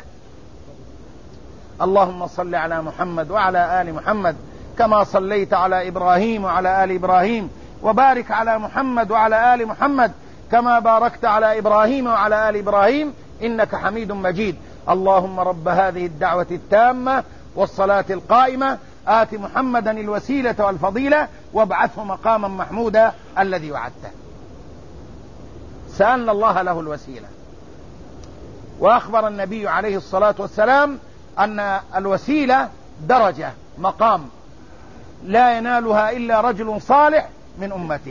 اللهم صل على محمد وعلى آل محمد كما صليت على إبراهيم وعلى آل إبراهيم، وبارك على محمد وعلى آل محمد كما باركت على إبراهيم وعلى آل إبراهيم إنك حميد مجيد. اللهم رب هذه الدعوة التامة والصلاة القائمة آت محمدا الوسيلة والفضيلة وابعثه مقاما محمودا الذي وعدته. سألنا الله له الوسيلة، وأخبر النبي عليه الصلاة والسلام أن الوسيلة درجة مقام لا ينالها إلا رجل صالح من أمته،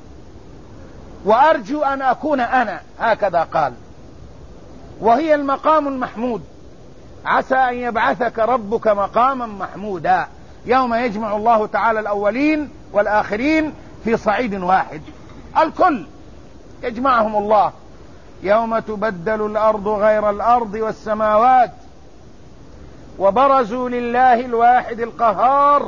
وأرجو أن أكون أنا، هكذا قال، وهي المقام المحمود. عسى أن يبعثك ربك مقاما محمودا يوم يجمع الله تعالى الأولين والآخرين في صعيد واحد، الكل يجمعهم الله يوم تبدل الأرض غير الأرض والسماوات وبرزوا لله الواحد القهار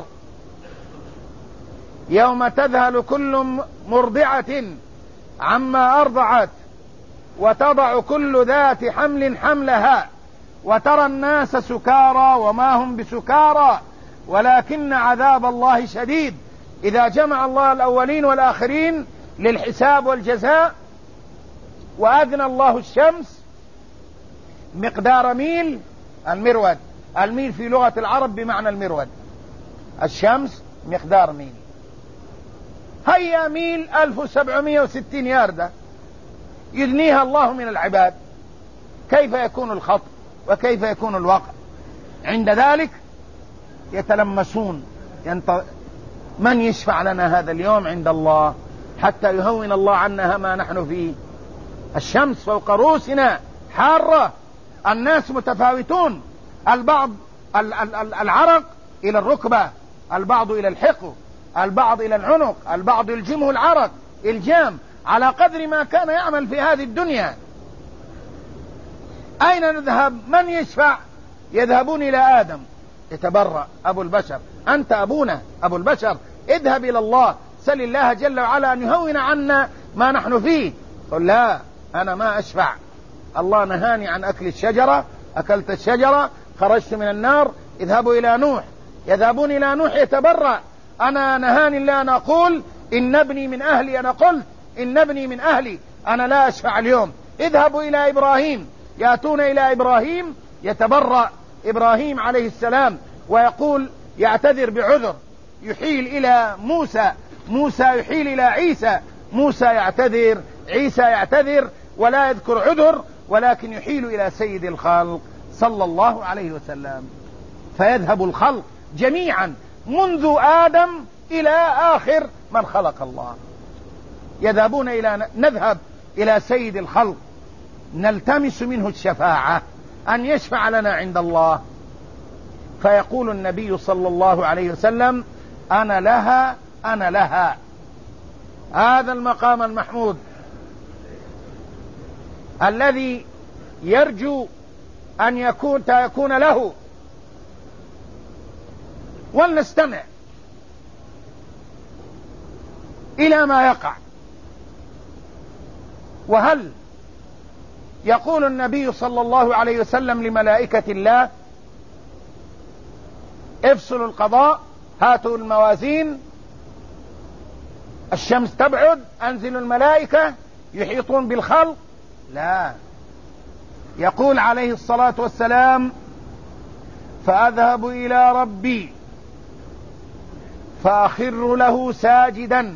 يوم تذهل كل مرضعة عما أرضعت وتضع كل ذات حمل حملها وترى الناس سكارى وما هم بسكارى ولكن عذاب الله شديد. إذا جمع الله الأولين والآخرين للحساب والجزاء وأذن الله الشمس مقدار ميل، المرود، الميل في لغة العرب بمعنى المرود، الشمس مقدار ميل، هيا ميل ألف وسبعمائة وستين ياردة يدنيها الله من العباد، كيف يكون الخط وكيف يكون الوقع؟ عند ذلك يتلمسون ينط... من يشفع لنا هذا اليوم عند الله حتى يهون الله عنا ما نحن فيه؟ الشمس فوق رؤوسنا حارة، الناس متفاوتون، البعض العرق إلى الركبة، البعض إلى الحقو، البعض إلى العنق، البعض يلجمه العرق الجام على قدر ما كان يعمل في هذه الدنيا. أين نذهب؟ من يشفع؟ يذهبون إلى آدم يتبرأ أبو البشر، أنت أبونا أبو البشر، اذهب إلى الله سل الله جل وعلا أن يهون عنا ما نحن فيه. قل لا، أنا ما أشفع، الله نهاني عن أكل الشجرة، أكلت الشجرة خرجت من النار، اذهبوا إلى نوح. يذهبون إلى نوح يتبرأ، أنا نهاني الله أن أقول إن ابني من أهلي، أنا قلت إن ابني من أهلي، أنا لا أشفع اليوم. اذهبوا إلى إبراهيم، يأتون إلى إبراهيم يتبرأ إبراهيم عليه السلام ويقول يعتذر بعذر، يحيل إلى موسى، موسى يحيل إلى عيسى، موسى يعتذر، عيسى يعتذر ولا يذكر عذر، ولكن يحيل إلى سيد الخلق صلى الله عليه وسلم. فيذهب الخلق جميعا منذ آدم إلى آخر من خلق الله، يذهبون إلى نذهب إلى سيد الخلق نلتمس منه الشفاعة أن يشفع لنا عند الله. فيقول النبي صلى الله عليه وسلم أنا لها أنا لها. هذا المقام المحمود الذي يرجو أن يكون تكون له. ولنستمع إلى ما يقع. وهل يقول النبي صلى الله عليه وسلم لملائكة الله افصلوا القضاء، هاتوا الموازين، الشمس تبعد، أنزلوا الملائكة يحيطون بالخلق؟ لا، يقول عليه الصلاة والسلام فأذهب إلى ربي فأخر له ساجدا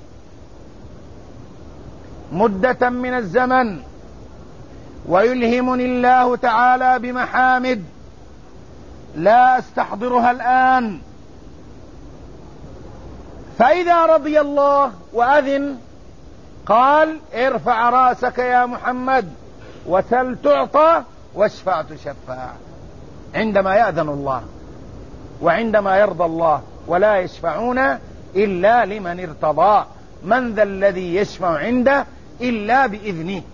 مدة من الزمن ويلهمني الله تعالى بمحامد لا أستحضرها الآن فإذا رضي الله وأذن قال ارفع رأسك يا محمد وسل تعطى واشفع تشفع، عندما يأذن الله وعندما يرضى الله. ولا يشفعون إلا لمن ارتضى، من ذا الذي يشفع عنده إلا بإذنه،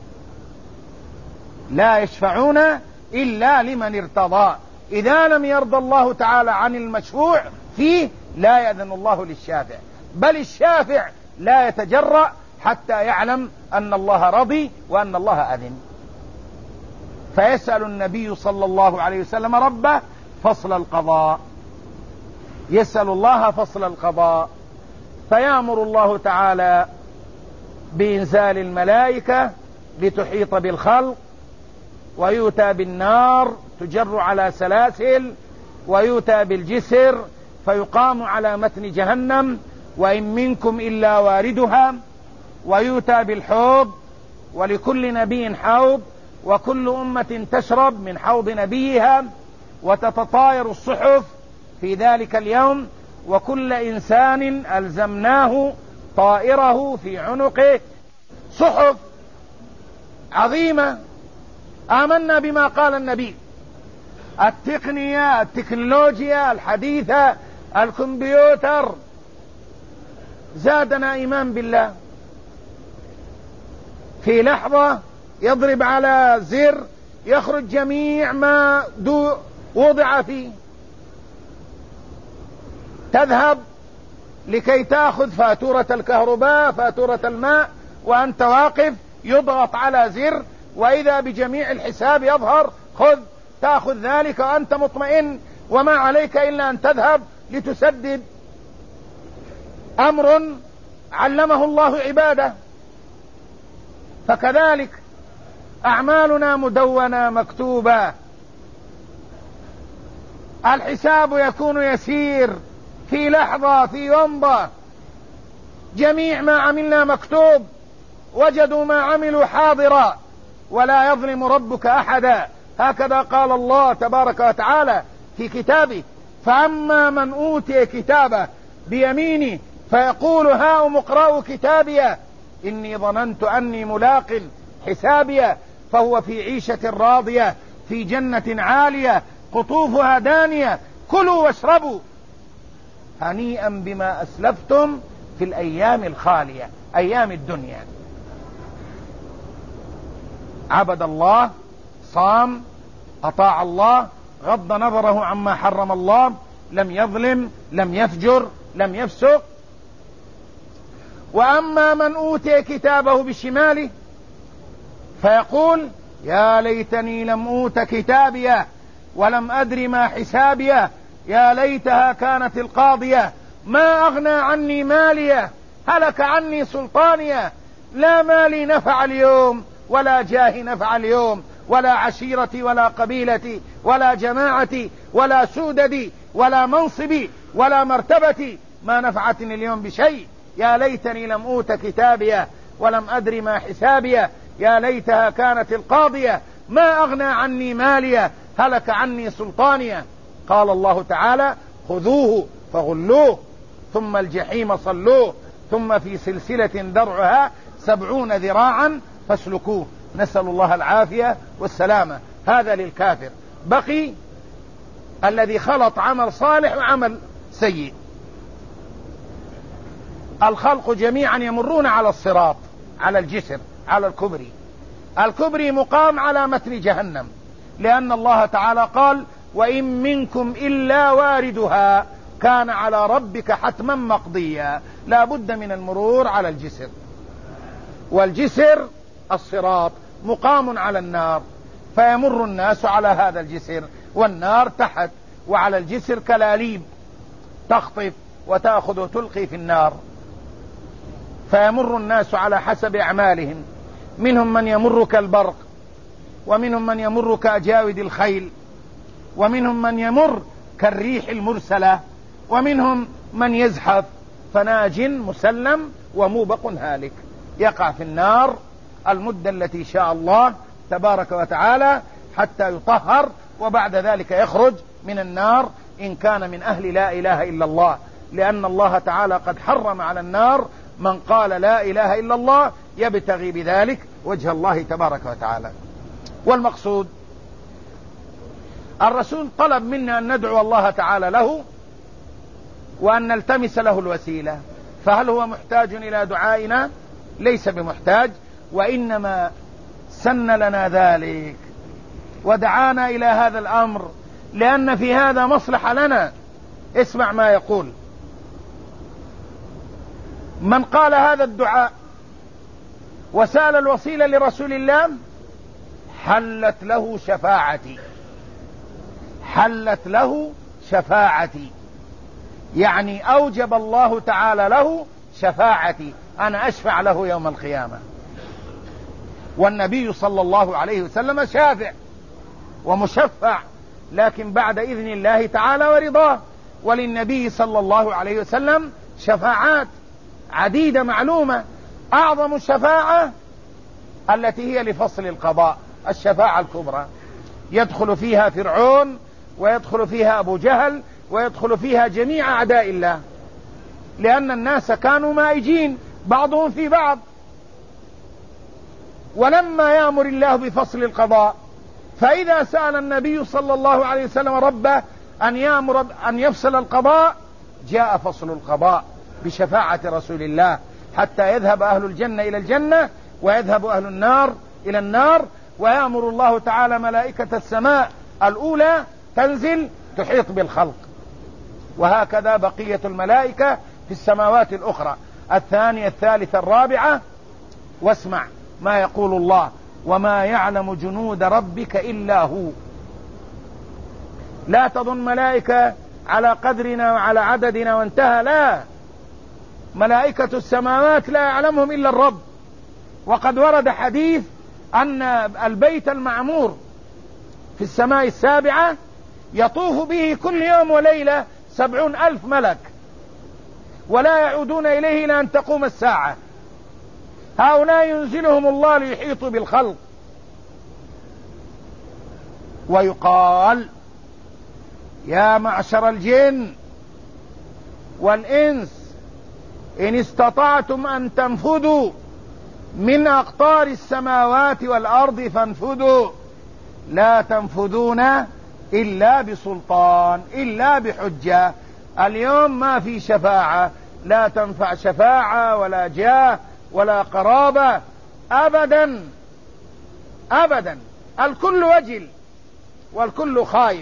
لا يشفعون إلا لمن ارتضى. إذا لم يرضى الله تعالى عن المشفوع فيه لا يأذن الله للشافع، بل الشافع لا يتجرأ حتى يعلم أن الله رضي وأن الله أذن. فيسأل النبي صلى الله عليه وسلم ربه فصل القضاء، يسأل الله فصل القضاء، فيأمر الله تعالى بإنزال الملائكة لتحيط بالخلق، ويؤتى بالنار تجر على سلاسل، ويؤتى بالجسر فيقام على متن جهنم وإن منكم إلا واردها، ويؤتى بالحوض ولكل نبي حوض وكل أمة تشرب من حوض نبيها، وتتطاير الصحف في ذلك اليوم، وكل إنسان ألزمناه طائره في عنقه. صحف عظيمة. آمنا بما قال النبي، التقنية التكنولوجيا الحديثة الكمبيوتر زادنا إيمان بالله. في لحظة يضرب على زر يخرج جميع ما دو وضع فيه. تذهب لكي تأخذ فاتورة الكهرباء فاتورة الماء وأنت واقف، يضغط على زر وإذا بجميع الحساب يظهر، خذ، تأخذ ذلك وأنت مطمئن وما عليك إلا أن تذهب لتسدد. أمر علمه الله عباده. فكذلك أعمالنا مدونة مكتوبة، الحساب يكون يسير في لحظة في يمضة، جميع ما عملنا مكتوب، وجدوا ما عملوا حاضرا ولا يظلم ربك أحدا. هكذا قال الله تبارك وتعالى في كتابه: فأما من أوتي كتابه بيمينه فيقول هاؤم اقرأوا كتابيه إني ظننت أني ملاق حسابيه فهو في عيشة راضية في جنة عالية قطوفها دانية كلوا واشربوا هنيئا بما أسلفتم في الأيام الخالية، أيام الدنيا. عبد الله، صام، أطاع الله، غض نظره عما حرم الله، لم يظلم، لم يفجر، لم يفسق. وأما من أوتي كتابه بشماله فيقول يا ليتني لم أوت كتابيه ولم أدر ما حسابيه يا ليتها كانت القاضية ما أغنى عني ماليه هلك عني سلطانيه لا مالي نفع اليوم ولا جاه نفع اليوم ولا عشيرتي ولا قبيلتي ولا جماعتي ولا سوددي ولا منصبي ولا مرتبتي ما نفعتني اليوم بشيء. يا ليتني لم أوت كتابيه ولم أدر ما حسابيه يا ليتها كانت القاضية ما أغنى عني ماليه هلك عني سلطانيه. قال الله تعالى خذوه فغلوه ثم الجحيم صلوه ثم في سلسلة ذرعها سبعون ذراعا فاسلكوه. نسأل الله العافية والسلامة. هذا للكافر. بقي الذي خلط عمل صالح وعمل سيء. الخلق جميعا يمرون على الصراط، على الجسر، على الكبري. الكبري مقام على متن جهنم، لأن الله تعالى قال وإن منكم إلا واردها كان على ربك حتما مقضيا. لا بد من المرور على الجسر، والجسر الصراط مقام على النار، فيمر الناس على هذا الجسر والنار تحت، وعلى الجسر كلاليب تخطف وتأخذ وتلقي في النار. فيمر الناس على حسب أعمالهم، منهم من يمر كالبرق، ومنهم من يمر كأجاود الخيل، ومنهم من يمر كالريح المرسلة، ومنهم من يزحف فناج مسلم وموبق هالك، يقع في النار المدة التي شاء الله تبارك وتعالى حتى يطهر، وبعد ذلك يخرج من النار إن كان من أهل لا إله إلا الله. لأن الله تعالى قد حرم على النار من قال لا إله إلا الله يبتغي بذلك وجه الله تبارك وتعالى. والمقصود الرسول طلب منا أن ندعو الله تعالى له وأن نلتمس له الوسيلة، فهل هو محتاج إلى دعائنا؟ ليس بمحتاج، وإنما سن لنا ذلك ودعانا إلى هذا الأمر لأن في هذا مصلحة لنا. اسمع ما يقول: من قال هذا الدعاء وسأل الوسيلة لرسول الله حلت له شفاعتي، حلت له شفاعتي، يعني أوجب الله تعالى له شفاعتي، أنا أشفع له يوم القيامة. والنبي صلى الله عليه وسلم شافع ومشفع، لكن بعد إذن الله تعالى ورضاه. وللنبي صلى الله عليه وسلم شفاعات عديدة معلومة. أعظم الشفاعة التي هي لفصل القضاء، الشفاعة الكبرى، يدخل فيها فرعون ويدخل فيها أبو جهل ويدخل فيها جميع أعداء الله، لأن الناس كانوا مائجين بعضهم في بعض. ولما يأمر الله بفصل القضاء، فإذا سأل النبي صلى الله عليه وسلم ربه أن يأمر أن يفصل القضاء جاء فصل القضاء بشفاعة رسول الله، حتى يذهب أهل الجنة إلى الجنة ويذهب أهل النار إلى النار، ويأمر الله تعالى ملائكة السماء الأولى تنزل تحيط بالخلق، وهكذا بقية الملائكة في السماوات الأخرى، الثانية الثالثة الرابعة. واسمع ما يقول الله: وما يعلم جنود ربك إلا هو. لا تظن ملائكة على قدرنا وعلى عددنا وانتهى، لا، ملائكة السماوات لا يعلمهم إلا الرب. وقد ورد حديث أن البيت المعمور في السماء السابعة يطوف به كل يوم وليلة سبعون ألف ملك، ولا يعودون إليه إلى أن تقوم الساعة. هؤلاء ينزلهم الله ليحيطوا بالخلق. ويقال: يا معشر الجن والإنس إن استطعتم أن تنفذوا من أقطار السماوات والأرض فانفذوا، لا تنفذون إلا بسلطان، إلا بحجة. اليوم ما في شفاعة، لا تنفع شفاعة ولا جاه ولا قرابة أبدا أبدا. الكل وجل والكل خايف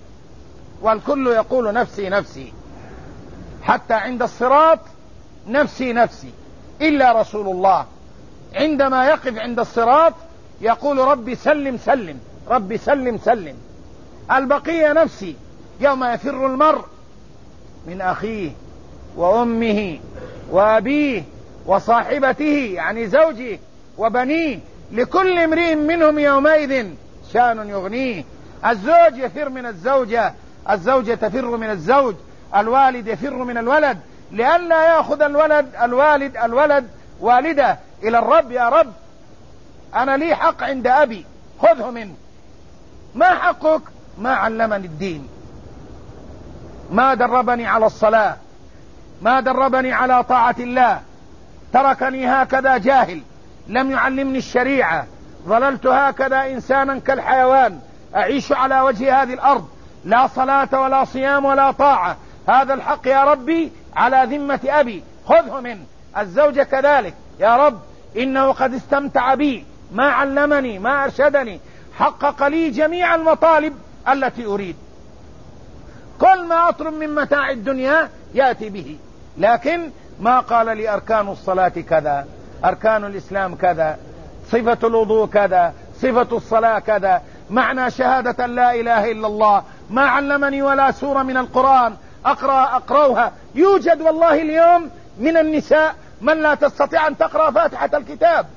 والكل يقول نفسي نفسي، حتى عند الصراط نفسي نفسي، إلا رسول الله عندما يقف عند الصراط يقول: ربي سلم سلم، ربي سلم سلم. البقية نفسي. يوم يفر المرء من أخيه وأمه وأبيه وصاحبته، يعني زوجه وبنيه، لكل امرئ منهم يومئذ شأن يغنيه. الزوج يفر من الزوجة، الزوجة تفر من الزوج، الوالد يفر من الولد، لئلا يأخذ الولد الوالد الولد والده إلى الرب: يا رب أنا لي حق عند أبي خذه منه. ما حقك؟ ما علمني الدين، ما دربني على الصلاة، ما دربني على طاعة الله، تركني هكذا جاهل، لم يعلمني الشريعة، ظللت هكذا إنسانا كالحيوان أعيش على وجه هذه الأرض، لا صلاة ولا صيام ولا طاعة. هذا الحق يا ربي على ذمة أبي خذه منه. الزوجة كذلك: يا رب إنه قد استمتع بي، ما علمني، ما أرشدني، حقق لي جميع المطالب التي أريد. كل ما أطلب من متاع الدنيا يأتي به، لكن ما قال لي أركان الصلاة كذا، أركان الإسلام كذا، صفة الوضوء كذا، صفة الصلاة كذا، معنى شهادة لا إله إلا الله، ما علمني ولا سورة من القرآن أقرأ أقرأها. يوجد والله اليوم من النساء من لا تستطيع أن تقرأ فاتحة الكتاب.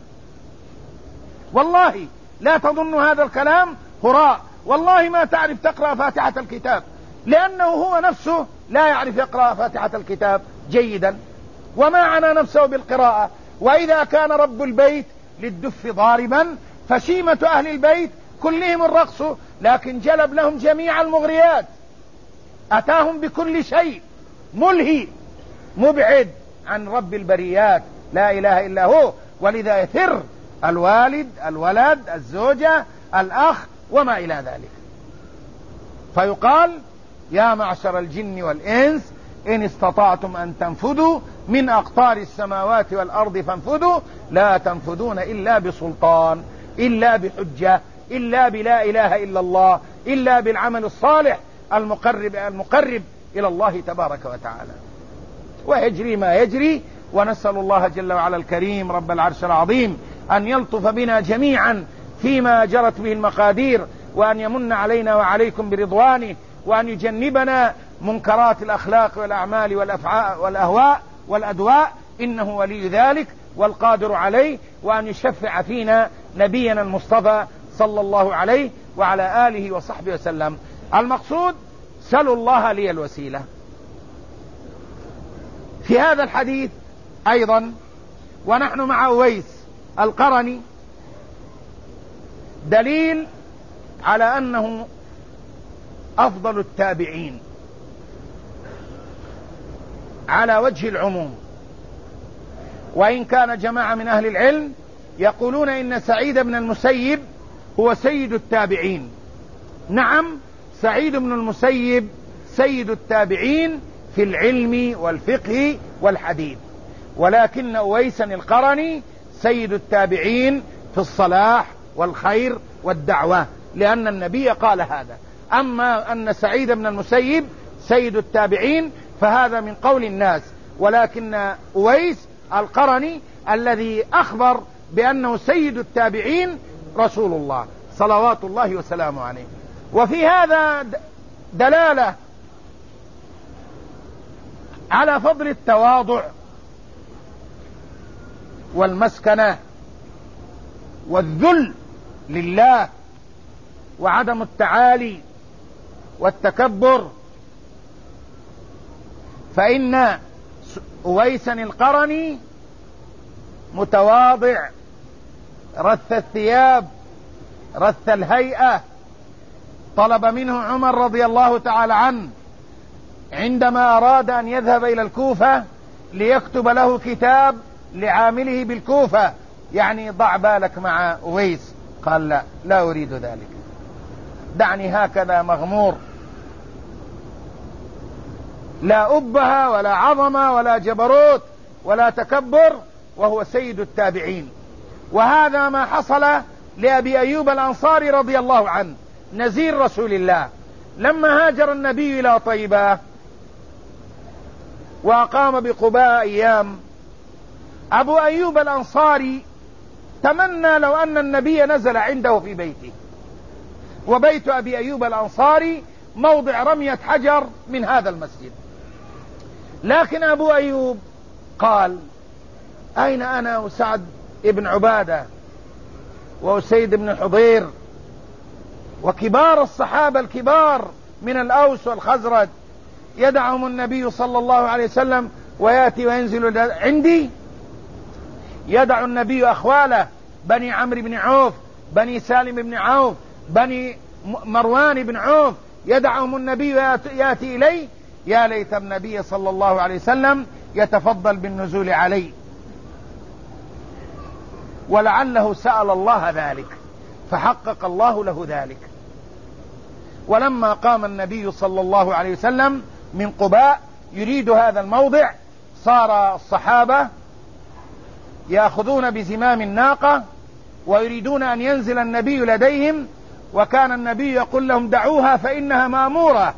والله لا تظن هذا الكلام هراء، والله ما تعرف تقرأ فاتحة الكتاب، لأنه هو نفسه لا يعرف يقرأ فاتحة الكتاب جيدا، وما عنى نفسه بالقراءة. وإذا كان رب البيت للدف ضاربا فشيمة أهل البيت كلهم الرقص، لكن جلب لهم جميع المغريات، أتاهم بكل شيء ملهي مبعد عن رب البريات لا إله إلا هو، ولذا يفر الوالد، الولد، الزوجة، الأخ وما إلى ذلك. فيقال يا معشر الجن والإنس إن استطعتم أن تنفذوا من أقطار السماوات والأرض فانفذوا لا تنفذون إلا بسلطان، إلا بحجة، إلا بلا إله إلا الله، إلا بالعمل الصالح المقرب المقرب إلى الله تبارك وتعالى. ويجري ما يجري، ونسأل الله جل وعلا الكريم رب العرش العظيم أن يلطف بنا جميعا فيما جرت به المقادير، وأن يمن علينا وعليكم برضوانه، وأن يجنبنا منكرات الأخلاق والأعمال والأفعال والأهواء والأدواء، إنه ولي ذلك والقادر عليه، وأن يشفع فينا نبينا المصطفى صلى الله عليه وعلى آله وصحبه وسلم. المقصود سلوا الله لي الوسيلة. في هذا الحديث أيضا ونحن مع أويس القرني دليل على أنه أفضل التابعين على وجه العموم، وإن كان جماعة من أهل العلم يقولون إن سعيد بن المسيب هو سيد التابعين. نعم، سعيد بن المسيب سيد التابعين في العلم والفقه والحديث، ولكن أويس القرني سيد التابعين في الصلاح والخير والدعوة، لأن النبي قال هذا. أما أن سعيد بن المسيب سيد التابعين فهذا من قول الناس، ولكن أويس القرني الذي أخبر بأنه سيد التابعين رسول الله صلوات الله وسلامه عليه. وفي هذا دلالة على فضل التواضع والمسكنة والذل لله، وعدم التعالي والتكبر. فإن أويس القرني متواضع رث الثياب رث الهيئة. طلب منه عمر رضي الله تعالى عنه عندما أراد أن يذهب إلى الكوفة ليكتب له كتاب لعامله بالكوفة، يعني ضع بالك مع أويس. قال لا لا أريد ذلك، دعني هكذا مغمور، لا أبها ولا عظمة ولا جبروت ولا تكبر، وهو سيد التابعين. وهذا ما حصل لأبي أيوب الأنصاري رضي الله عنه نزير رسول الله، لما هاجر النبي إلى طيبة وأقام بقباء أيام، أبو أيوب الأنصاري تمنى لو أن النبي نزل عنده في بيته، وبيت أبي أيوب الأنصاري موضع رمية حجر من هذا المسجد. لكن أبو أيوب قال أين أنا وسعد ابن عبادة وأسيد بن حضير وكبار الصحابة الكبار من الأوس والخزرج، يدعهم النبي صلى الله عليه وسلم ويأتي وينزل عندي؟ يدع النبي أخواله بني عمرو بن عوف، بني سالم بن عوف، بني مروان بن عوف، يدعهم النبي يأتي إلي؟ يا ليت النبي صلى الله عليه وسلم يتفضل بالنزول علي. ولعله سأل الله ذلك فحقق الله له ذلك. ولما قام النبي صلى الله عليه وسلم من قباء يريد هذا الموضع، صار الصحابة يأخذون بزمام الناقة ويريدون أن ينزل النبي لديهم، وكان النبي يقول لهم دعوها فإنها مأمورة.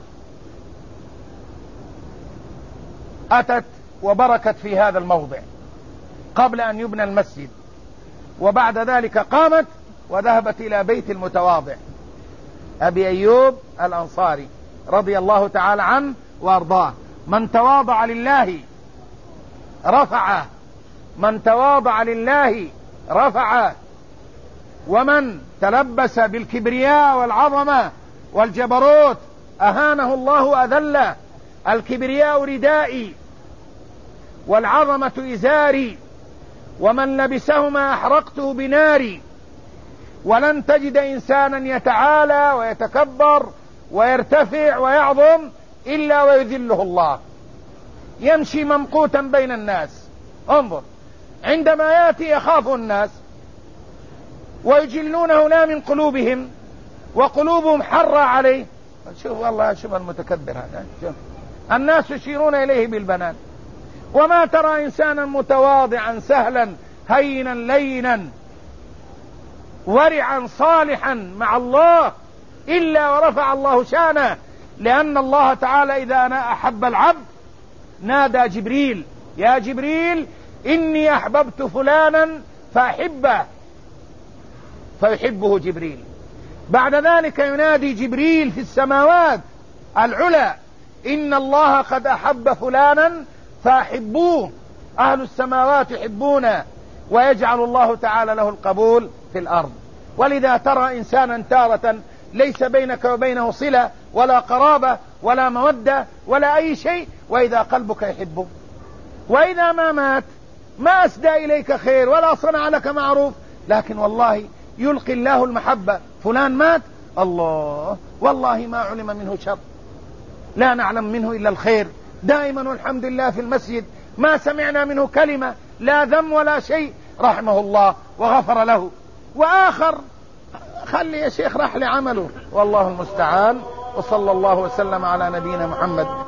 أتت وبركت في هذا الموضع قبل أن يبنى المسجد، وبعد ذلك قامت وذهبت إلى بيت المتواضع أبي أيوب الأنصاري رضي الله تعالى عنه وأرضاه. من تواضع لله رفعه، من تواضع لله رفعه، ومن تلبس بالكبرياء والعظمة والجبروت أهانه الله أذله. الكبرياء ردائي والعظمة إزاري، ومن لبسهما أحرقته بناري. ولن تجد إنسانا يتعالى ويتكبر ويرتفع ويعظم إلا ويذله الله. يمشي ممقوتا بين الناس. انظر، عندما يأتي يخاف الناس ويجلونه لا من قلوبهم وقلوبهم حرة عليه. شوف والله، شوف المتكبر هذا، شوف الناس يشيرون إليه بالبنان، وما ترى إنسانا متواضعا سهلا هينا لينا ورعا صالحا مع الله إلا ورفع الله شانه، لأن الله تعالى إذا أنا أحب العبد نادى جبريل: يا جبريل إني أحببت فلانا فأحبه، فيحبه جبريل. بعد ذلك ينادي جبريل في السماوات العلى: إن الله قد أحب فلانا فأحبوه. أهل السماوات يحبونه، ويجعل الله تعالى له القبول في الأرض. ولذا ترى إنسانا تارة ليس بينك وبينه صلة ولا قرابة ولا مودة ولا أي شيء، وإذا قلبك يحبه، وإذا ما مات ما أسدى إليك خير ولا صنع لك معروف، لكن والله يلقي الله المحبة. فلان مات، الله والله ما علم منه شر، لا نعلم منه إلا الخير، دائما والحمد لله في المسجد ما سمعنا منه كلمة لا ذم ولا شيء، رحمه الله وغفر له. وآخر خلي يا شيخ راح لعمله، والله المستعان. وصلى الله وسلم على نبينا محمد